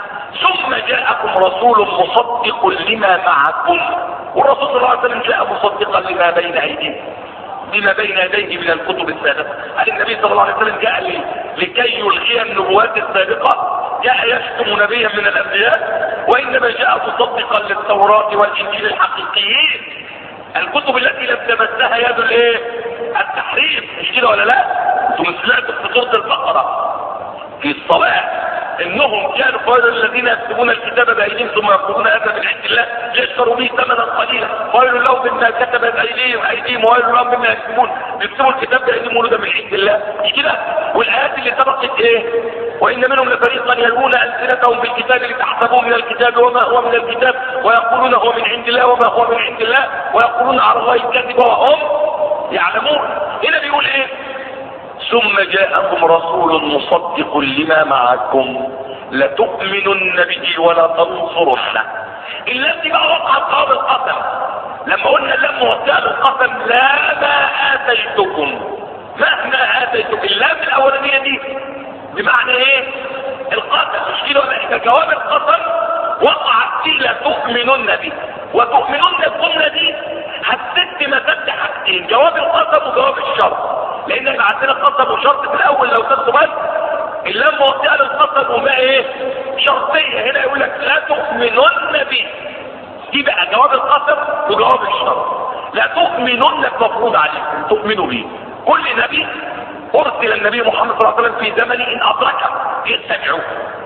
ثم جاءكم رسول مصدق لما معكم. والرسول صلى الله عليه وسلم جاء مصدقا لما بين ايديه بما بين يديه من الكتب السابقة. النبي صلى الله عليه وسلم جاء لكي يلغي النبوات السابقة، جاء يشتم نبيا من الانبياء، وانما جاء مصدقا للتوراة والانجيل الحقيقيين، الكتب التي لم تمسها يد الايه؟ التحريف. مش كده ولا لا؟ انتم سمعتوا في سورة البقرة في الصلاة انهم كانوا قال الذين يكتبون الكتاب بايديهم ثم يقولون هذا من عند الله ليشتروا به ثمنا قليلا ويل لهم مما كتبت ايديهم ويل لهم مما يكتبون. بيكتبوا الكتاب بايديهم يقولوا ده من عند الله، مش كده؟ والايات اللي سبقت ايه؟ وان منهم لفريقا يلوون السنتهم بالكتاب لتحسبوه من الكتاب وما هو من الكتاب ويقولون هو من عند الله وما هو من عند الله ويقولون على الله الكذب وهم يعلمون. هنا بيقول ايه؟ ثم جاءكم رسول مصدق لما معكم لتؤمنن به ولا تنصرنه. اللام دي بقى وقعت قول القسم. لما قلنا اللام موجهه للقسم، لا ما اتيتكم مهما اتيتكم، اللام الاولانيه دي بمعنى ايه؟ القسم، مش كده ولا ايه؟ جواب القسم وقعت فيه لتؤمنن به. وتؤمنن الجمله دي هتسد مسد حاجتين، جواب القسم وجواب الشرط، لان احنا عندنا قسم وشرط في الاول لو تاخدوا بالك. اللام موجهه للقسم وما ايه؟ شرطيه. هنا يقول لك لا تؤمنن به، دي بقى جواب القسم وجواب الشرط. لا تؤمنن مفروض عليكم تؤمنوا به. كل نبي ارسل النبي محمد صلى الله عليه وسلم في زمن ان ادركه يتبعوه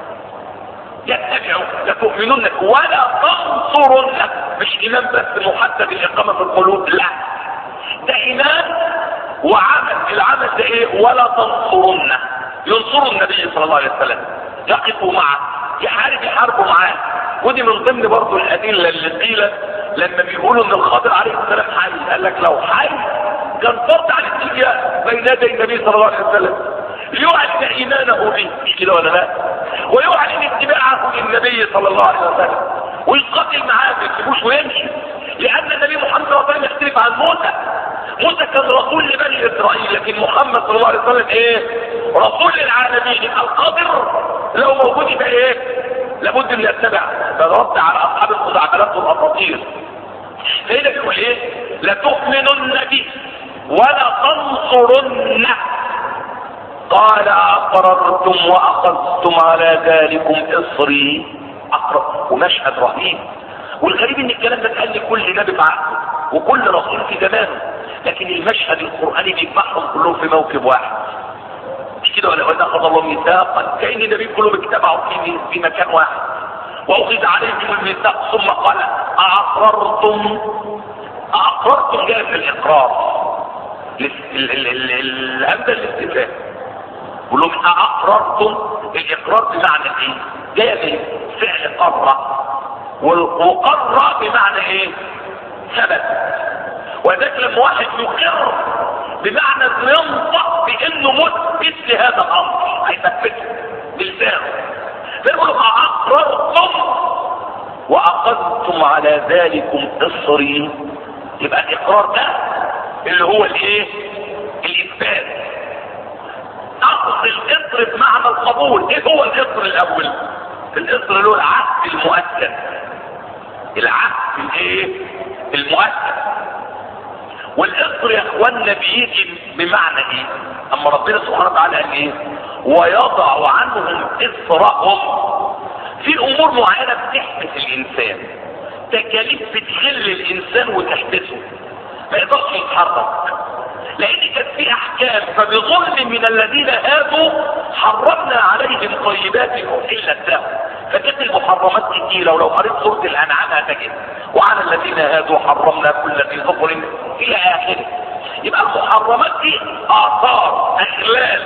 لتؤمنن ولا تنصرن. مش ايمان بس محدد الاقامه في القلوب، لا، ده ايمان وعمل. العمل ده ايه؟ ولا تنصرن، ينصروا النبي صلى الله عليه وسلم، يقفوا معه، يحاربوا معاه. ودي من ضمن برضه الادله اللي قيلت لما بيقولوا ان الخضر عليه السلام حي. قال لك لو حي كان فرض على الاتجاه بين يدي النبي صلى الله عليه وسلم ليعلن ايمانه به، مش كده ولا لا؟ ويعلن اتباعه للنبي صلى الله عليه وسلم، ويقاتل معاه ما يسيبوش ويمشي. لان النبي محمد صلى الله عليه وسلم يختلف عن موسى. موسى كان رسول لبني اسرائيل، لكن محمد صلى الله عليه وسلم ايه؟ رسول للعالمين. القادر لو موجود يبقى ايه؟ لابد ان يتبع. فرد على اصحاب الخزعبلات والاساطير. فهنا بيقول ايه؟ لتؤمنن به ولا تنصرن. قال اقررتم واخذتم على ذلكم اصري. اقرر، ومشهد رهيب. والغريب ان الكلام ده اتقال لكل نبي في عهده وكل رسول في زمانه، لكن المشهد القراني بيجمعهم كلهم في موكب واحد، مش كده ولا؟ وإذا أخذ الله ميثاقا، كأن النبي كلهم اجتمعوا في مكان واحد. وأخذ عليهم الميثاق ثم قال أأقررتم جاء في الإقرار، الهمزة الاستفهام. بقول لهم أأقررتم، الإقرار بمعنى إيه؟ جاء من فعل قرر، وقرر بمعنى إيه؟ ثبت. وذلك لما واحد يقر بمعنى انه ينطق بانه مثبت لهذا الامر، هيثبته بلسانه. فيقولوا اقررتم واخذتم على ذلكم اصري. يبقى الاقرار ده اللي هو الايه؟ الاثبات. اخذ الاصر بمعنى القبول. ايه هو الاصر الاول؟ الاصر اللي هو العهد المؤكد، العهد الايه؟ المؤكد. والاصر يا اخوانا بيجي بمعنى ايه؟ اما ربنا سبحانه وتعالى قال ايه؟ ويضع عنهم اصرهم. في امور معينه بتحبس الانسان، تكاليف بتخل الانسان وتحبسه، ما يقدرش يتحرك، لان كانت في احكام. فبظلم من الذين هادوا حرمنا عليهم طيبات احلت لهم. فكانت المحرمات كتيره، ولو قريت سوره الانعام هتجد وعلى الذين هادوا حرمنا كل ذي ظفر الى اخره. يبقى المحرمات دي اثار اخلال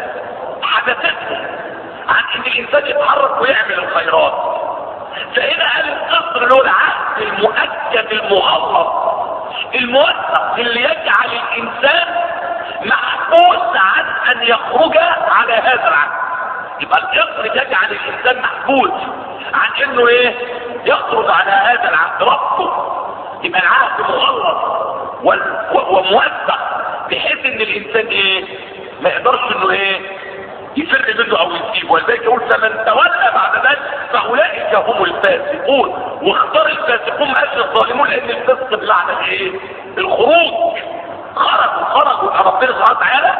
حدثتهم عن ان الانسان يتحرك ويعمل الخيرات. فهنا قال القصر له العهد المؤكد المغلظ الموثق اللي يجعل الانسان محبوس عن ان يخرج على هذا العهد. يبقى القصر يجعل الانسان محبوس عن انه ايه؟ يخرج على هذا العهد ربطه. يبقى العهد مغلظ وموثق بحيث ان الانسان ايه؟ ما يقدرش انه ايه؟ يفر منه او يسيبه. ولذلك يقول فمن تولى بعد ذلك فاولئك هم الفاسقون. واختار الفاسقون ما قالش الظالمون، لان الفسق بمعنى ايه؟ الخروج. خرجوا ربنا سبحانه وتعالى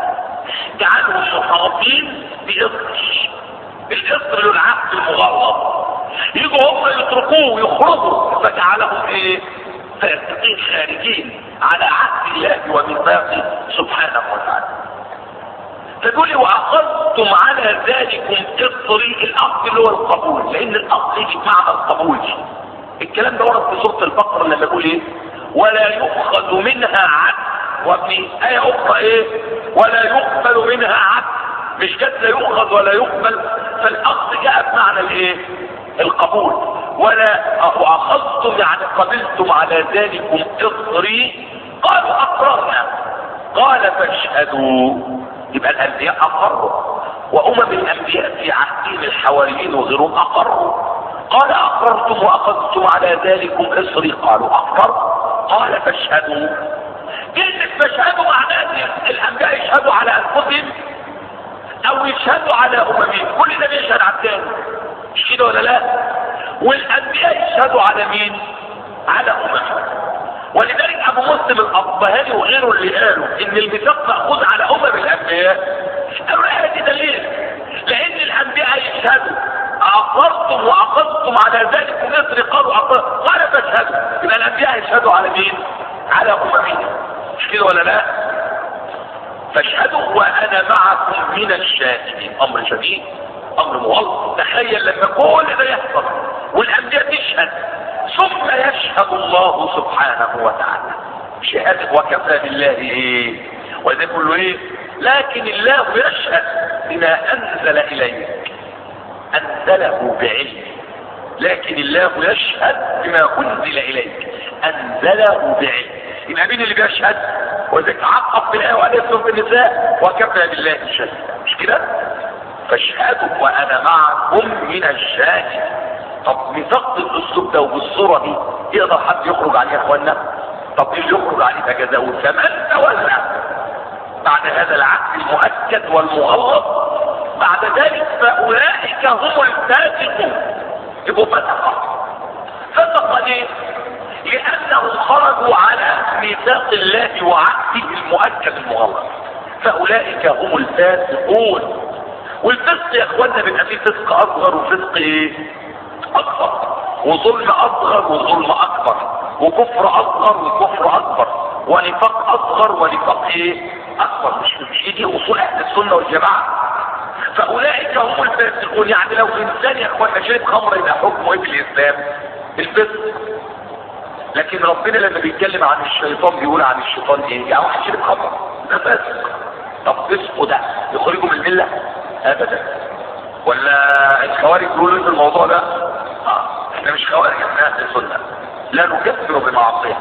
جعلهم محاربين بإصر. الإصر له العهد المغلظ. يجوا هم يتركوه ويخرجوا فجعلهم ايه؟ فاسقين خارجين على عهد الله وميثاقه سبحانه وتعالى. فتقولي واخذتم على ذلكم اصري. الاخذ اللي هو القبول، لان الاخذ يجي بمعنى القبول. الكلام ده ورد في سوره البقره لما يقول ايه؟ ولا يؤخذ منها عدل. وفي ايه اخرى ايه؟ ولا يقبل منها عدل. مش جت لا يؤخذ ولا يقبل. فالاخذ جاء بمعنى الايه؟ القبول. ولا اخذتم يعني قبلتم على ذلكم اصري. قالوا اقررنا. قال فاشهدوا. يبقى الانبياء اقروا وامم الانبياء في عهدهم الحواريين وغيرهم اقروا. قال اقررتم واخذتم على ذلكم اصري؟ قالوا اقرر. قال فاشهدوا. كلمة فاشهدوا معناه ان الانبياء يشهدوا على انفسهم او يشهدوا على اممهم، كل ده بيشهد على الثاني، مش كده ولا لا؟ والانبياء يشهدوا على مين؟ على اممهم. ولذلك ابو مسلم الاصبهاني وغيره اللي قالوا ان الميثاق مأخوذ على الانبياء، قالوا هذه دليل، لان الانبياء يشهدوا اقررتم واخذتم على ذلك مصر؟ قالوا اقررتم. قال فاشهدوا. يبقى الانبياء يشهدوا على مين؟ على اممهم، مش كده ولا لا؟ فاشهدوا وانا معكم من الشاهدين. امر شديد، امر مغلق. تخيل لما كل ده يحصل والانبياء تشهد ثم يشهد الله سبحانه وتعالى شهادة وكفى بالله ايه؟ وده كله ايه؟ لكن الله يشهد بما انزل اليك، انزله بعلم. لكن الله يشهد بما انزل اليك، انزله بعلم. يبقى مين اللي بيشهد؟ وذلك عقب بالايه وعليه في النساء وكفى بالله شهيدا، مش كده؟ فاشهدوا وانا معكم من الشاهد. طب ميثاق بالاسلوب ده وبالصوره دي يقدر حد يخرج عليه يا اخوانا؟ طب اللي يخرج عليه فجزاؤه فمن تولى بعد هذا العهد المؤكد والمغلظ بعد ذلك فاولئك هم الفاسقون. يبقوا فسق ليه؟ لانهم خرجوا على ميثاق الله وعهده المؤكد المغلظ، فاولئك هم الفاسقون. والفسق يا اخوانا بيبقى فيه فسق اصغر وفسق ايه؟ اكبر، وظلم اصغر وظلم اكبر، وكفر اصغر وكفر اكبر، ونفاق اصغر ونفاق ايه؟ اكبر. مش دي اصول اهل السنه والجماعه. فاولئك هم الفاسقون. يعني لو انسان يا اخوانا شرب خمر يبقى حكمه ايه في الاسلام؟ الفسق. لكن ربنا لما بيتكلم عن الشيطان بيقول عن الشيطان ايه؟ يعني واحد شرب خمر ده فاسق. طب فسقه ده يخرجه من المله؟ ابدا. ولا الخوارج بيقولوا في الموضوع ده؟ احنا مش خوارج، احنا اهل السنه لا نكفر بمعصيه.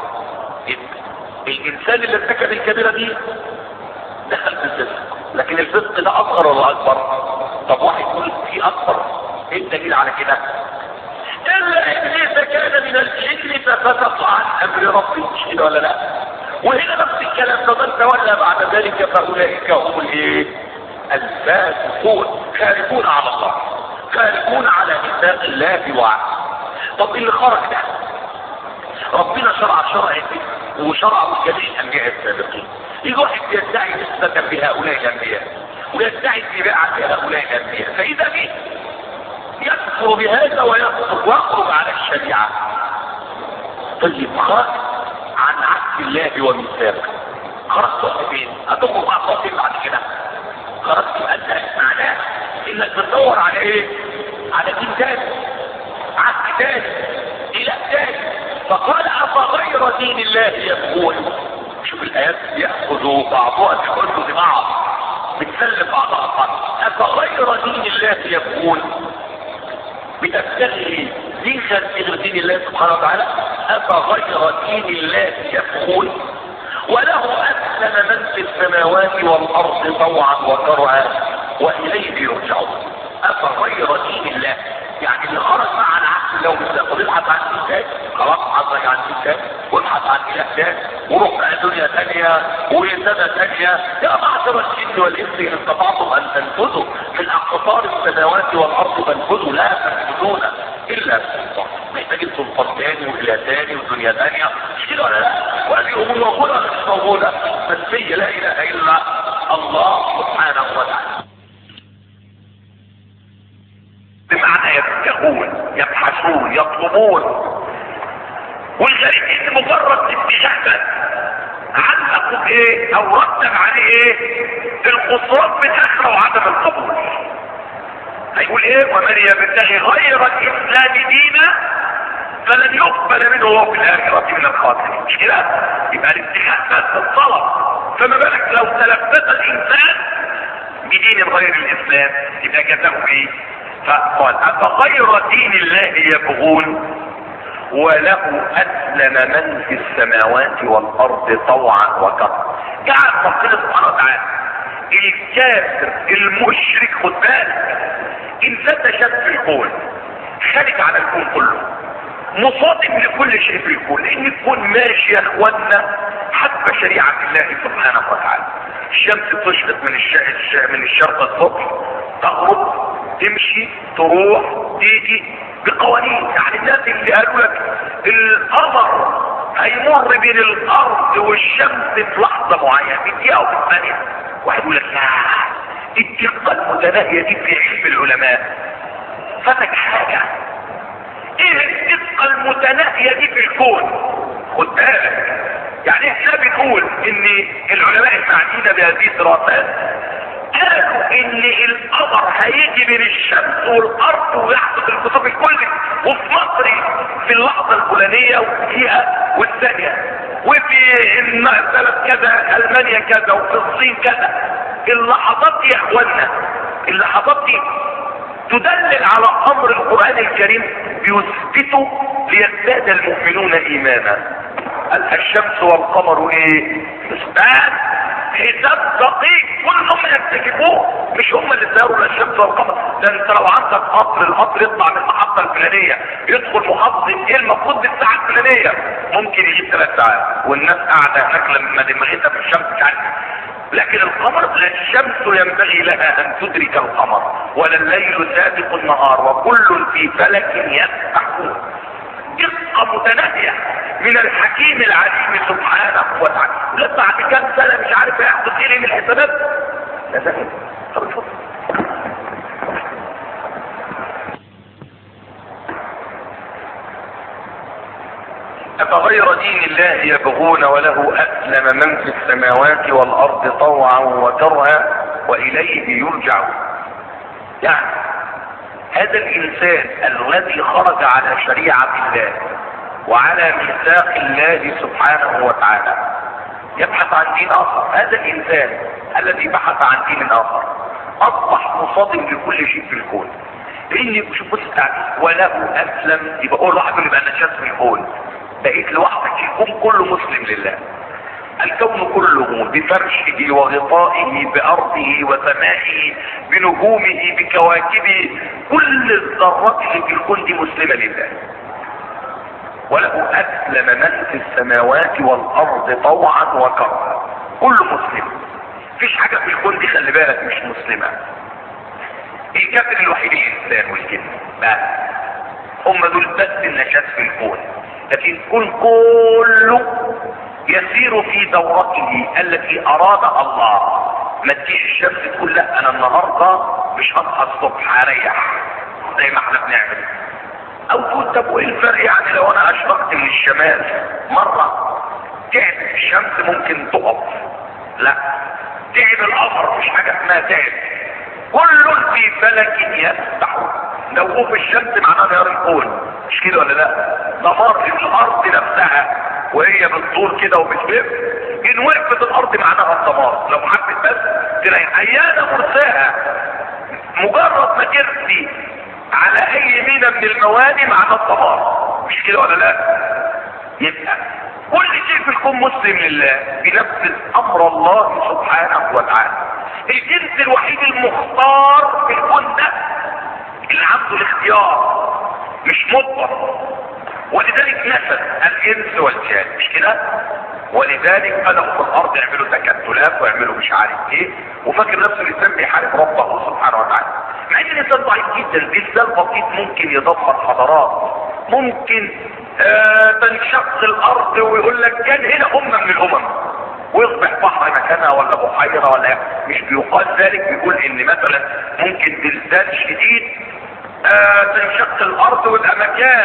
الانسان اللي ارتكب الكبيره دي دخل في الفسق، لكن الفسق ده اصغر ولا اكبر؟ طب واحد يقول فيه اكبر، ايه الدليل على كده؟ الا ابليس كان من الجن ففسق عن امر ربه، مش كده ولا لا؟ وهنا نفس الكلام، فمن تولى بعد ذلك فاولئك هم الايه؟ الفاسقون، خارجون على الله، خارجون على ميثاق الله وعهده. طب اللي خرج ده ربنا شرع وشرعه جميع الانبياء السابقين. يجي واحد يدعي نسبة بهؤلاء الانبياء ويدعي اتباعا بهؤلاء الانبياء، فاذا به يكفر بهذا ويخرج على الشريعه. طيب خرج عن عهد الله وميثاقه، خرجت فين؟ هتخرج مع صوتين بعد كده. خرجت انت معناه انك بتدور على ايه؟ على دين تاني، عهد تاني، اله تاني. فقال افغير دين الله يبغون. شوف الايات ياخذوا بعضها تاخذ ببعض، بتسلم بعضها. افغير دين الله يبغون، بتبتغي دين غير دين الله سبحانه وتعالى. افغير دين الله يبغون وله اسلم من في السماوات والارض طوعا وكرها واليه يرجعون. افغير دين الله، يعني اللي خرج مع العهد لو بتاخد ابحث عن دين تاني، خلاص عزك عن دين تاني وابحث عن اله تاني وروح بقى دنيا تانيه وسنه تانيه. يا معشر الجن والانس ان استطعتم ان تنفذوا من اقطار السماوات والارض فانفذوا لا تنفذون الا بسلطان. محتاجين سلطان تاني واله تاني ودنيا تانيه، مش كده ولا لا؟ وهذه امور موجوده ولا مش موجوده؟ بس هي لا اله الا الله سبحانه وتعالى. بمعنى يبتغون، يبحثون، يطلبون. والغريب ان مجرد اتجاه علقوا بايه او رتب عليه ايه؟ الخسران في الاخره وعدم القبول. هيقول ايه؟ ومن يبتغي غير الاسلام دينا فلن يقبل منه وهو في الاخره من الخاسرين. مش كده؟ يبقى الاتجاه بس الطلب. فما بالك لو تلبس الانسان بدين غير الاسلام يبقى جزاؤه ايه؟ فقال افغير دين الله يبغون وله اسلم من في السماوات والارض طوعا وكرها. جعل ربنا سبحانه وتعالى الكافر المشرك، خد بالك، انسان شاذ في الكون، خارج على الكون كله، مصادم لكل شيء في الكون، لان الكون ماشي يا اخوانا حسب شريعة الله سبحانه وتعالى. الشمس تشرق من الشرق الصبح، تغرب، تمشي، تروح، تيجي بقوانين. يعني الناس اللي قالوا لك القمر هيمر بين الارض والشمس في لحظة معينة، في دقيقة او في ثانية، واحد يقول لك لا، الدقة المتناهية دي في علم العلماء. فاتك حاجة، ايه الدقة المتناهية دي في الكون؟ خد بالك، يعني احنا بنقول ان العلماء المعنيين بهذه الدراسات قالوا ان القمر هيجي بين الشمس والارض ويحدث الكسوف الكلي، وفي مصر في اللحظة الفلانية والدقيقة والثانية، وفي سنة كذا المانيا كذا، وفي الصين كذا. اللحظات دي يا اخوانا، اللحظات دي تدلل على امر القرآن الكريم بيثبته ليزداد المؤمنون ايمانا. الشمس والقمر ايه؟ حسبان، حساب دقيق، كلهم يكتشفوه، مش هم اللي ساروا الشمس والقمر. ده انت لو عندك قطر، القطر يطلع من المحطة الفلانية يدخل محافظة ايه المفروض بالساعة الفلانية، ممكن يجيب 3 ساعات، والناس قاعدة هناك لما دماغتها في الشمس مش عارف. لكن القمر، لا، الشمس ينبغي لها ان تدرك القمر، ولا الليل سابق النهار، وكل في فلك يسبحون. دقة متناهية من الحكيم العليم سبحانه وتعالى. لا بعد كام سنة مش عارف هيحدث ايه من الحسابات. لا ده كده. طب اتفضل. أفغير دين الله يبغون وله أسلم من في السماوات والأرض طوعا وكرها وإليه يرجعون. يعني هذا الإنسان الذي خرج على شريعة الله وعلى ميثاق الله سبحانه وتعالى يبحث عن دين آخر، هذا الإنسان الذي بحث عن دين آخر أصبح مصادم لكل شيء في الكون. لأن شوف بص التعبير، وله أسلم، يبقى أول واحد اللي بقى نشاط في الكون، بقيت لوحدك، الكون كله مسلم لله. الكون كله بفرشه وغطائه بأرضه وسمائه بنجومه بكواكبه، كل الذرات اللي في الكون دي مسلمة لله. وله أسلم من في السماوات والأرض طوعا وكرها، كله مسلم. مفيش حاجة في الكون دي خلي بالك مش مسلمة. الكافر الوحيد الإنسان والجن بس، هم دول بس النشاط في الكون. لكن الكون كله يسير في دورته التي ارادها الله. ما تجيش الشمس تقول لا انا النهارده مش هصحى الصبح اريح زي ما احنا بنعمل، او تقول طب وايه الفرق يعني لو انا اشرقت من الشمال مره تعب الشمس ممكن تقف، لا، تعب القمر، مش حاجه اسمها تعب. كل في فلك يسبح. لو وقف الشمس معناها غير الكون، مش كده ولا لا؟ دمار الارض نفسها وهي بتطول كده وبتلف، ان وقفت الارض معناها الدمار. لو حبت بس تلاقي عيانه مرساها، مجرد ما ترسي على اي ميناء من المواني معناها الدمار، مش كده ولا لا؟ يبقى كل شيء في الكون مسلم لله، بنفذ امر الله سبحانه وتعالى. الجنس الوحيد المختار في الكون ده اللي عنده الاختيار، مش مضطر. ولذلك نسل الانس والجان، مش كده؟ ولذلك بدأوا في الارض يعملوا تكتلات ويعملوا مش عارف ايه، وفاكر نفسه الانسان بيحارب ربه سبحانه وتعالى. مع ان الانسان ضعيف جدا، الانسان بسيط ممكن يدمر حضارات، ممكن تنشق الارض ويقول لك كان هنا امه من الامم ويصبح بحر مكانها ولا بحيره ولا، مش بيقال ذلك، بيقول ان مثلا ممكن زلزال شديد تنشق الارض ويبقى مكان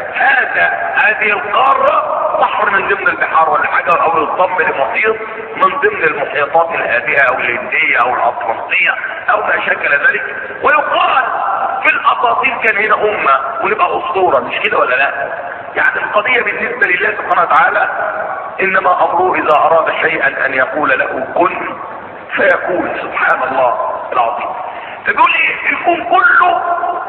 هذه القارة بحر من ضمن البحار ولا حاجة، او يضم لمحيط من ضمن المحيطات الهادئة او الهندية او الاطلنطية او ما شكل ذلك، ويقال في الاساطير كان هنا امة ونبقى اسطورة، مش كده ولا لا؟ يعني القضية بالنسبة لله سبحانه وتعالى انما امره اذا اراد شيئا ان يقول له كن فيكون. سبحان الله العظيم. فبيقول ايه؟ الكون كله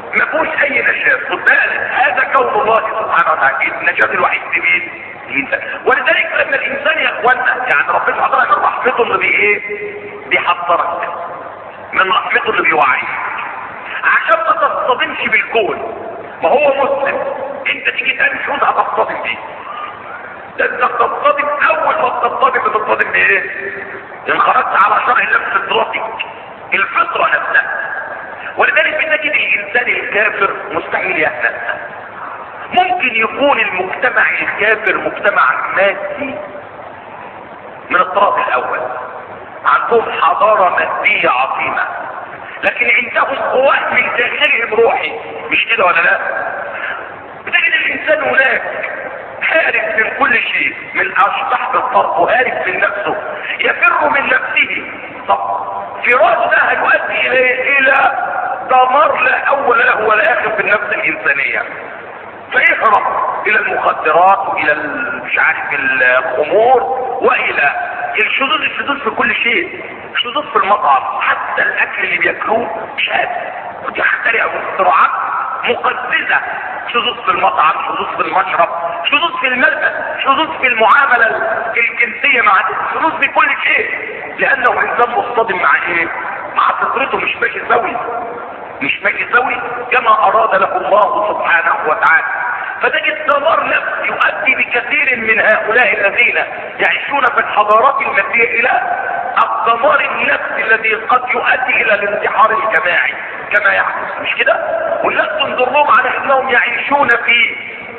ما فيهوش اي نشاط. خد بالك هذا كون الله سبحانه وتعالى. النشاط الوحيد في مين؟ الانسان. ولذلك لما الانسان يا اخوانا يعني ربنا سبحانه وتعالى من رحمته اللي بيحضرك، من رحمته اللي بيوعيك عشان ما تصطدمش بالكون. ما هو مسلم، انت تيجي تاني شهود هتصطدم بيه. ده انت بتصطدم، اول ما بتصطدم بايه؟ ان خرجت على شرع الله فطرتك، الفطره نفسها. ولذلك بنجد الانسان الكافر مستحيل يهنأ. ممكن يكون المجتمع الكافر مجتمع مادي من الطرف الاول، عندهم حضاره ماديه عظيمه، لكن عندهم قوات من داخلهم روحي، مش كده ولا لا؟ بتجد الانسان هناك هارب من كل شيء، من اشباح بالطرف، وهارب من نفسه، يفر من نفسه. طب فراش ده هيؤدي الى دمار لا اول له ولا اخر في النفس الانسانيه، فيهرب الى المخدرات والى مش عارف الخمور والى الشذوذ في كل شيء. شذوذ في المطعم، حتى الاكل اللي بياكلوه شاذ، ودي حتى اختراعات مقدسه. شذوذ في المطعم، شذوذ في المشرب، شذوذ في الملبس، شذوذ في المعامله الجنسيه، مع شذوذ في كل شيء، لانه انسان مصطدم مع ايه؟ مع فطرته، مش ماشي سوي كما اراد له الله سبحانه وتعالى. فتجد دمار نفس يؤدي بكثير من هؤلاء الذين يعيشون في الحضارات الماديه الى الدمار النفسي الذي قد يؤدي الى الانتحار الجماعي كما يحدث، مش كده؟ والناس تنظر لهم على انهم يعيشون في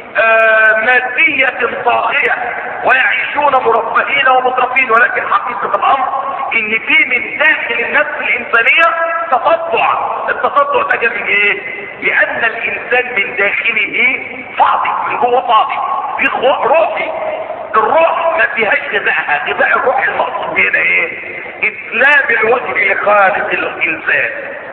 مادية طاغية ويعيشون مرفهين ومترفين، ولكن حقيقة الامر ان في من داخل النفس الانسانية تصدع. التصدع ده جاي من ايه؟ لان الانسان من داخله فاضي، من جوه فاضي، في روحي. الروح ما فيهاش غذائها، غذاء الروح المقصود هنا ايه؟ اسلام الوجه لخالق الانسان.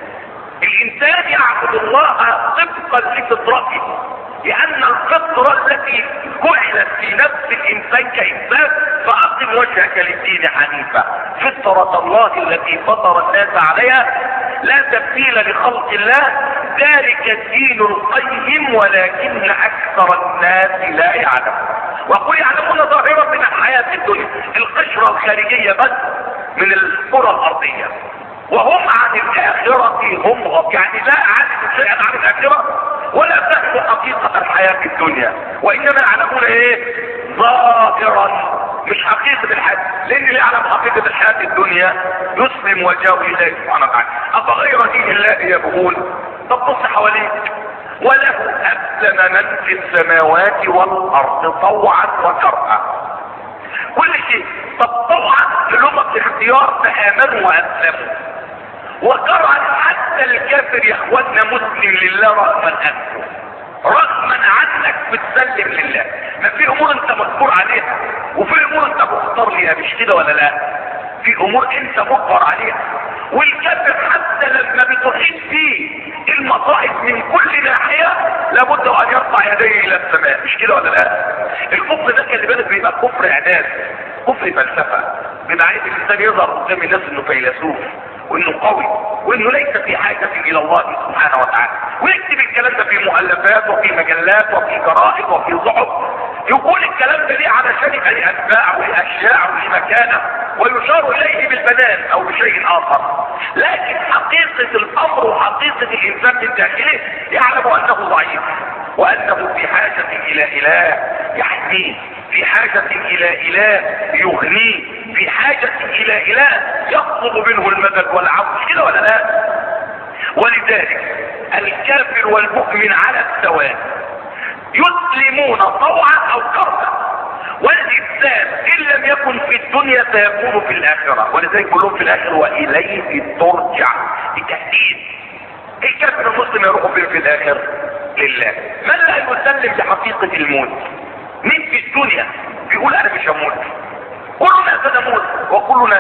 الانسان يعبد الله طبقا لفطرته، لان الفطرة التي جعلت في نفس الانسان كانسان، فاقم وجهك للدين حنيفا، فطرة الله التي فطر الناس عليها لا تبديل لخلق الله، ذلك الدين القيم ولكن اكثر الناس لا يعلمون. وقل يعلمون ظاهرا من الحياة الدنيا، القشرة الخارجية بس من الكرة الارضية، وهم عن الاخرة هم غب، يعني لا عالم شيئا عن الاخرة ولا فهموا حقيقة الحياة الدنيا، وانما يعلمون ايه؟ ظاهرا، مش حقيقة الحياة. لان اللي يعلم حقيقة الحياة الدنيا يسلم وجهه لله سبحانه وتعالى. افغير دين الله يبغون؟ طب بص حواليك، وله اسلم من في السماوات والارض طوعا وكرها، كل شيء. طب طوعا لهم الاختيار فامنوا واسلموا، وكرها حتى الكافر يا اخوانا مسلم لله رغما انه، رغما عنك بتسلم لله. ما في امور انت مجبور عليها، وفي امور انت مختار ليها، مش كده ولا لا؟ في امور انت مجبر عليها. والكافر حتى لما بتحيط فيه المصائب من كل ناحية لابد ان يرفع يديه الى السماء، مش كده ولا لا؟ الكفر ده اللي بالك بيبقى كفر اعداد، كفر فلسفة، بيبقى عايز الانسان يظهر قدام الناس انه فيلسوف وانه قوي وانه ليس في حاجة الى الله سبحانه وتعالى، ويكتب الكلام ده في مؤلفات وفي مجلات وفي جرائد وفي صحف، يقول الكلام ده ليه؟ علشان يبقى ليه اتباع ولاشياع ولمكانه ويشار اليه بالبنان او بشيء اخر. لكن حقيقة الامر وحقيقة الانسان من داخله يعلم انه ضعيف، وانه في حاجة الى اله يحميه، في حاجة الى اله يغنيه، في حاجة الى اله يطلب منه المدد والعون، كده ولا لا؟ ولذلك الكافر والمؤمن على السواء، يسلمون طوعا او كرها، والانسان ان لم يكن في الدنيا سيكون في الاخره. ولذلك كلهم في الاخره واليه ترجع بتأكيد. الكافر المسلم يروح فين في الاخر؟ لله. من لا يسلم لحقيقه الموت من في الدنيا بيقول انا مش هموت، كلنا سنموت وكلنا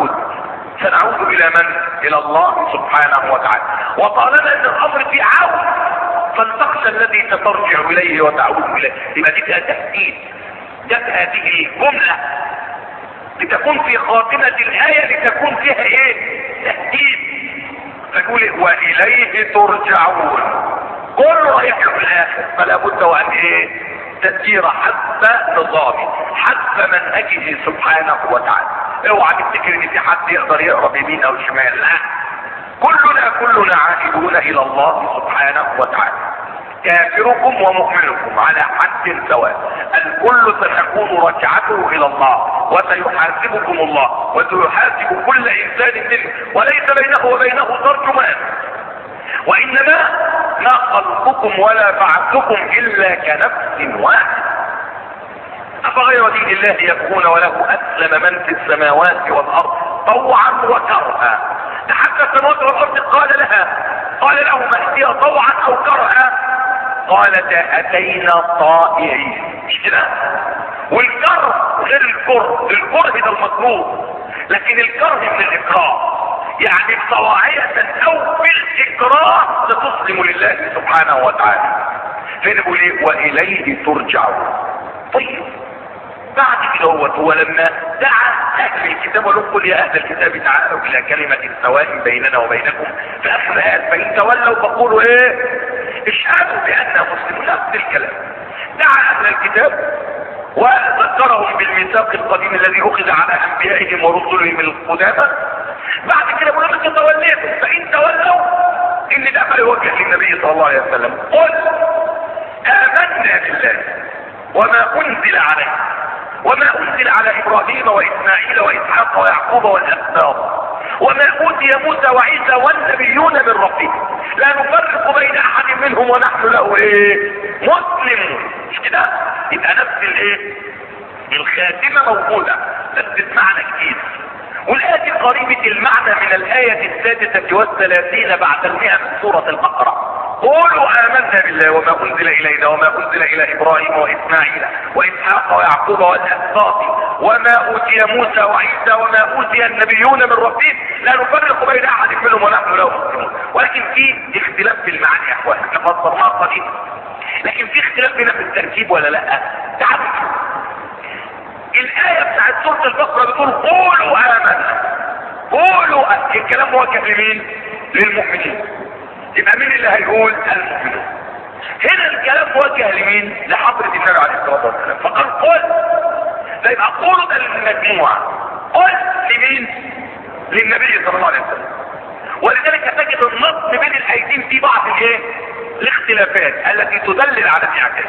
سنعود الى من؟ الى الله سبحانه وتعالى. وطالما ان الامر في عون فلتخشى الذي سترجع اليه وتعود اليه. يبقى دي فيها تهديد، جت هذه الجمله لتكون في خاتمه الايه لتكون فيها ايه؟ تهديد. فيقول واليه ترجعون. كله رايح له في الاخر، فلا بد وان تسير حسب نظامه حسب منهجه سبحانه وتعالى. اوعى تفتكر ان في حد يقدر يقرا بيمين او شمال، لا، كلنا عائدون الى الله سبحانه وتعالى. كافركم ومؤمنكم على حد سواء، الكل سيكون رجعته الى الله، وسيحاسبكم الله، وسيحاسب كل انسان منه، وليس بينه وبينه ترجمان. وانما ما خلقكم ولا بعثكم الا كنفس واحد. افغير دين الله يبغون وله اسلم من في السماوات والارض طوعا وكرها. حتى السماوات والارض قال له ما هي طوعا او كرها؟ قالتا اتينا طائعين. مش كده؟ والكره غير الكره ده المطلوب، لكن الكره من الاكراه، يعني طواعية او بالاكراه ستسلم لله سبحانه وتعالى. فين بيقول ايه؟ واليه ترجعون. طيب بعد كده هو لما دعا اهل الكتاب ولو قل يا اهل الكتاب تعالوا الى كلمة سواء بيننا وبينكم، في اخر الايات فان تولوا فقولوا اشهدوا باننا مسلمون. نفس الكلام، دعا اهل الكتاب وذكرهم بالميثاق القديم الذي اخذ على انبيائهم ورسلهم القدامى. بعد كده بيقول لك توليتم فان تولوا، ان ده يوجه للنبي صلى الله عليه وسلم، قل امنا بالله وما انزل عليه وما انزل على ابراهيم واسماعيل واسحاق ويعقوب والاسباط وما اوتي موسى وعيسى والنبيون من ربهم لا نفرق بين احد منهم ونحن له مسلمون. مش كده؟ يبقى نفس الخاتمه موجوده بس بمعنى جديد. والآية قريبة المعنى من الآية 36 بعد 100 من سورة البقرة. قولوا آمنا بالله وما أنزل إلينا وما أنزل إلى إبراهيم وإسماعيل وإسحاق ويعقوب والأسباط وما أوتي موسى وعيسى وما أوتي النبيون من ربهم لا نفرق بين أحد منهم ونحن له مسلمون. ولكن في اختلاف في المعنى يا أخوان، احنا فسرناها قليلا، لكن في اختلاف هنا في التركيب ولا لا؟ تعالوا الآية بتاعت سورة البقرة بتقول قولوا آمنا، قولوا، الكلام موجه لمين؟ للمؤمنين. يبقى مين اللي هيقول؟ المؤمنون. هنا الكلام موجه لمين؟ لحضرة النبي عليه الصلاة والسلام، فقال قل، فيبقى قولوا ده للمجموعة، قل لمين؟ للنبي صلى الله عليه وسلم. ولذلك تجد النص بين الآيتين في بعض الاختلافات التي تدلل على الاعجاز.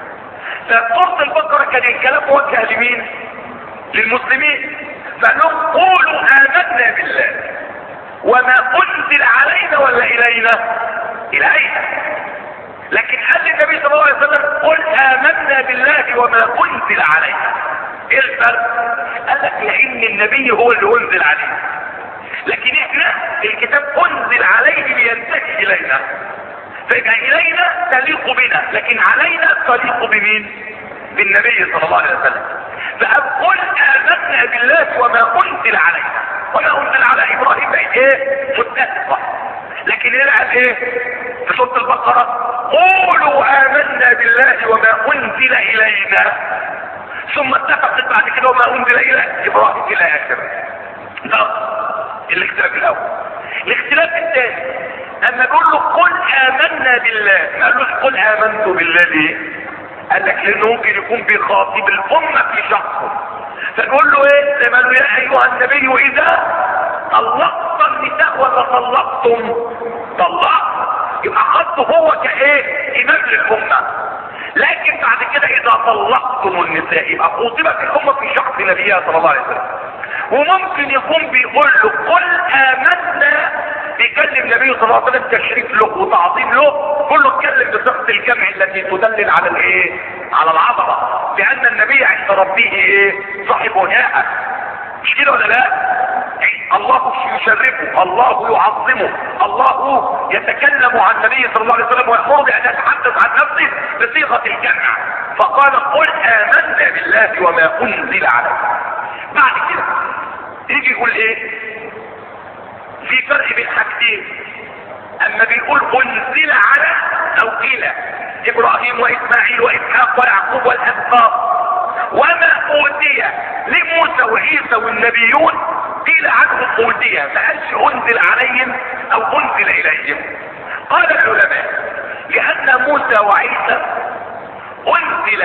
فسورة البقرة كان الكلام موجه لمين؟ للمسلمين، فقال لهم قولوا آمنا بالله وما أنزل علينا ولا إلينا؟ إلينا. لكن قال للنبي صلى الله عليه وسلم قل آمنا بالله وما أنزل علينا. إيه الفرق؟ قال لك لأن النبي هو اللي أنزل عليه، لكن إحنا الكتاب أنزل عليه لينتهي إلينا، فيبقى إلينا تليق بنا، لكن علينا تليق بمين؟ بالنبي صلى الله عليه وسلم. فقل آمنا بالله وما أنزل علينا وما أنزل على إبراهيم متفقة. لكن هنا قال في سورة البقرة قولوا آمنا بالله وما أنزل إلينا، ثم اتفقت بعد كده وما أنزل إلى إبراهيم إلى آخره. ده الاختلاف الأول. الاختلاف الثاني اما بيقول له قل آمنا بالله، ما قالوش قل آمنت بالله ليه؟ قال لك لانه ممكن يكون بيخاطب الامه في شخصه، فبيقول له زي ما قالوا يا ايها النبي اذا طلقت النساء ولا طلقتم طلقت، يبقى خطه هو امام للامه. لكن بعد كده اذا طلقتم النساء يبقى خاطبت الامه في شخص نبيها صلى الله عليه وسلم. وممكن يكون بيقول له قل آمنا، بيكلم النبي صلى الله عليه وسلم تشريف له وتعظيم له، كله اتكلم بصيغه الجمع التي تدلل على على العظمه، لان النبي عند ربه صاحب وناء. مش كده ولا لا؟ الله يشرفه، الله يعظمه، الله يتكلم عن النبي صلى الله عليه وسلم ويأمره بأن يتحدث عن نفسه بصيغه الجمع، فقال قل آمنا بالله وما أنزل عليه. بعد كده يجي يقول في فرق بين حاجتين. اما بيقول انزل على او الى ابراهيم واسماعيل واسحاق ويعقوب والاسباط وما اوتي لموسى وعيسى والنبيون، قيل عنهم اوتي، ما قالش انزل عليهم او انزل اليهم. قال العلماء لان موسى وعيسى انزل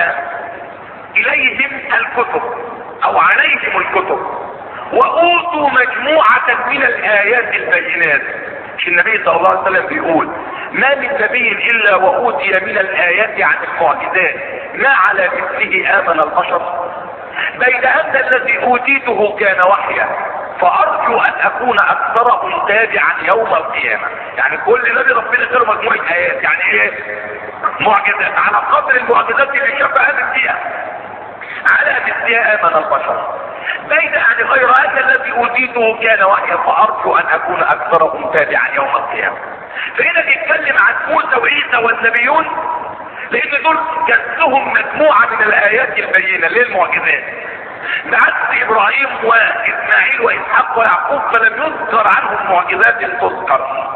اليهم الكتب او عليهم الكتب واوتوا مجموعة من الايات البينات. مش النبي صلى الله عليه وسلم بيقول ما من نبي الا واوتي من الايات عن المعجزات ما على مثله امن البشر؟ بين ان الذي اوتيته كان وحيا فارجو ان اكون اكثرهم تابعا يوم القيامة. يعني كل نبي ربنا اداله مجموعة ايات، يعني ايه؟ معجزات على قدر المعجزات اللي شافها ادم فيها، على مثلها امن البشر. بين ان غير ان الذي اوتيته كان وحيا فارجو ان اكون اكثرهم تابعا يوم القيامة. فهنا بيتكلم عن موسى وعيسى والنبيون لان دول كان لهم مجموعة من الايات البينة للمعجزات بعكس ابراهيم واسماعيل واسحاق ويعقوب فلم يذكر عنهم معجزات تذكر.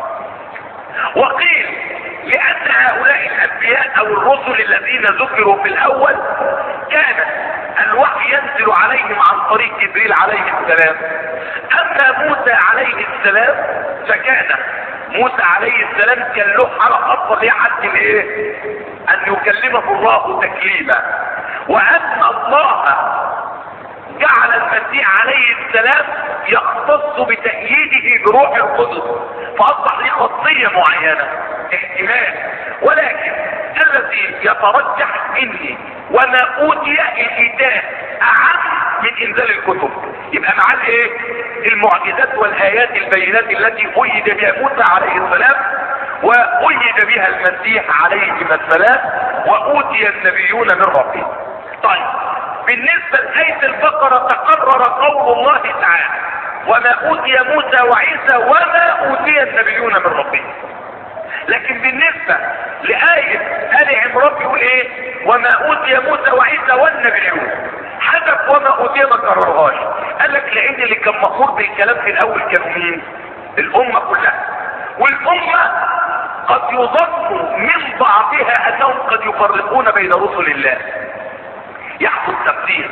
وقيل لان هؤلاء الانبياء او الرسل الذين ذكروا في الاول كان الوحي ينزل عليهم عن طريق جبريل عليه السلام. اما موسى عليه السلام فكان موسى عليه السلام كان له حالة اصلا لحد ايه؟ ان يكلمه الله تكليما. وان الله جعل المسيح عليه السلام يختص بتأييده بروح القدس فاصبح له خاصية معينة احتمال. ولكن الذي يترجح مني وما اوتي الكتاب اعم من انزال الكتب. يبقى معاه ايه؟ المعجزات والايات البينات التي أيد بها موسى عليه السلام وأيد بها المسيح عليه السلام واوتي النبيون من ربهم. طيب بالنسبة لآية البقرة تقرر قول الله تعالى وما اوتي موسى وعيسى وما اوتي النبيون من ربهم. لكن بالنسبة لآية آل عمران بيقول ايه؟ وما اوتي موسى وعيسى والنبيون. حذف وما اوتي ما كررهاش. قال لك لان اللي كان مأمور بالكلام في الاول كانوا مين؟ الامة كلها. والامة قد يظن من بعضها انهم قد يفرقون بين رسل الله يحصل تفسير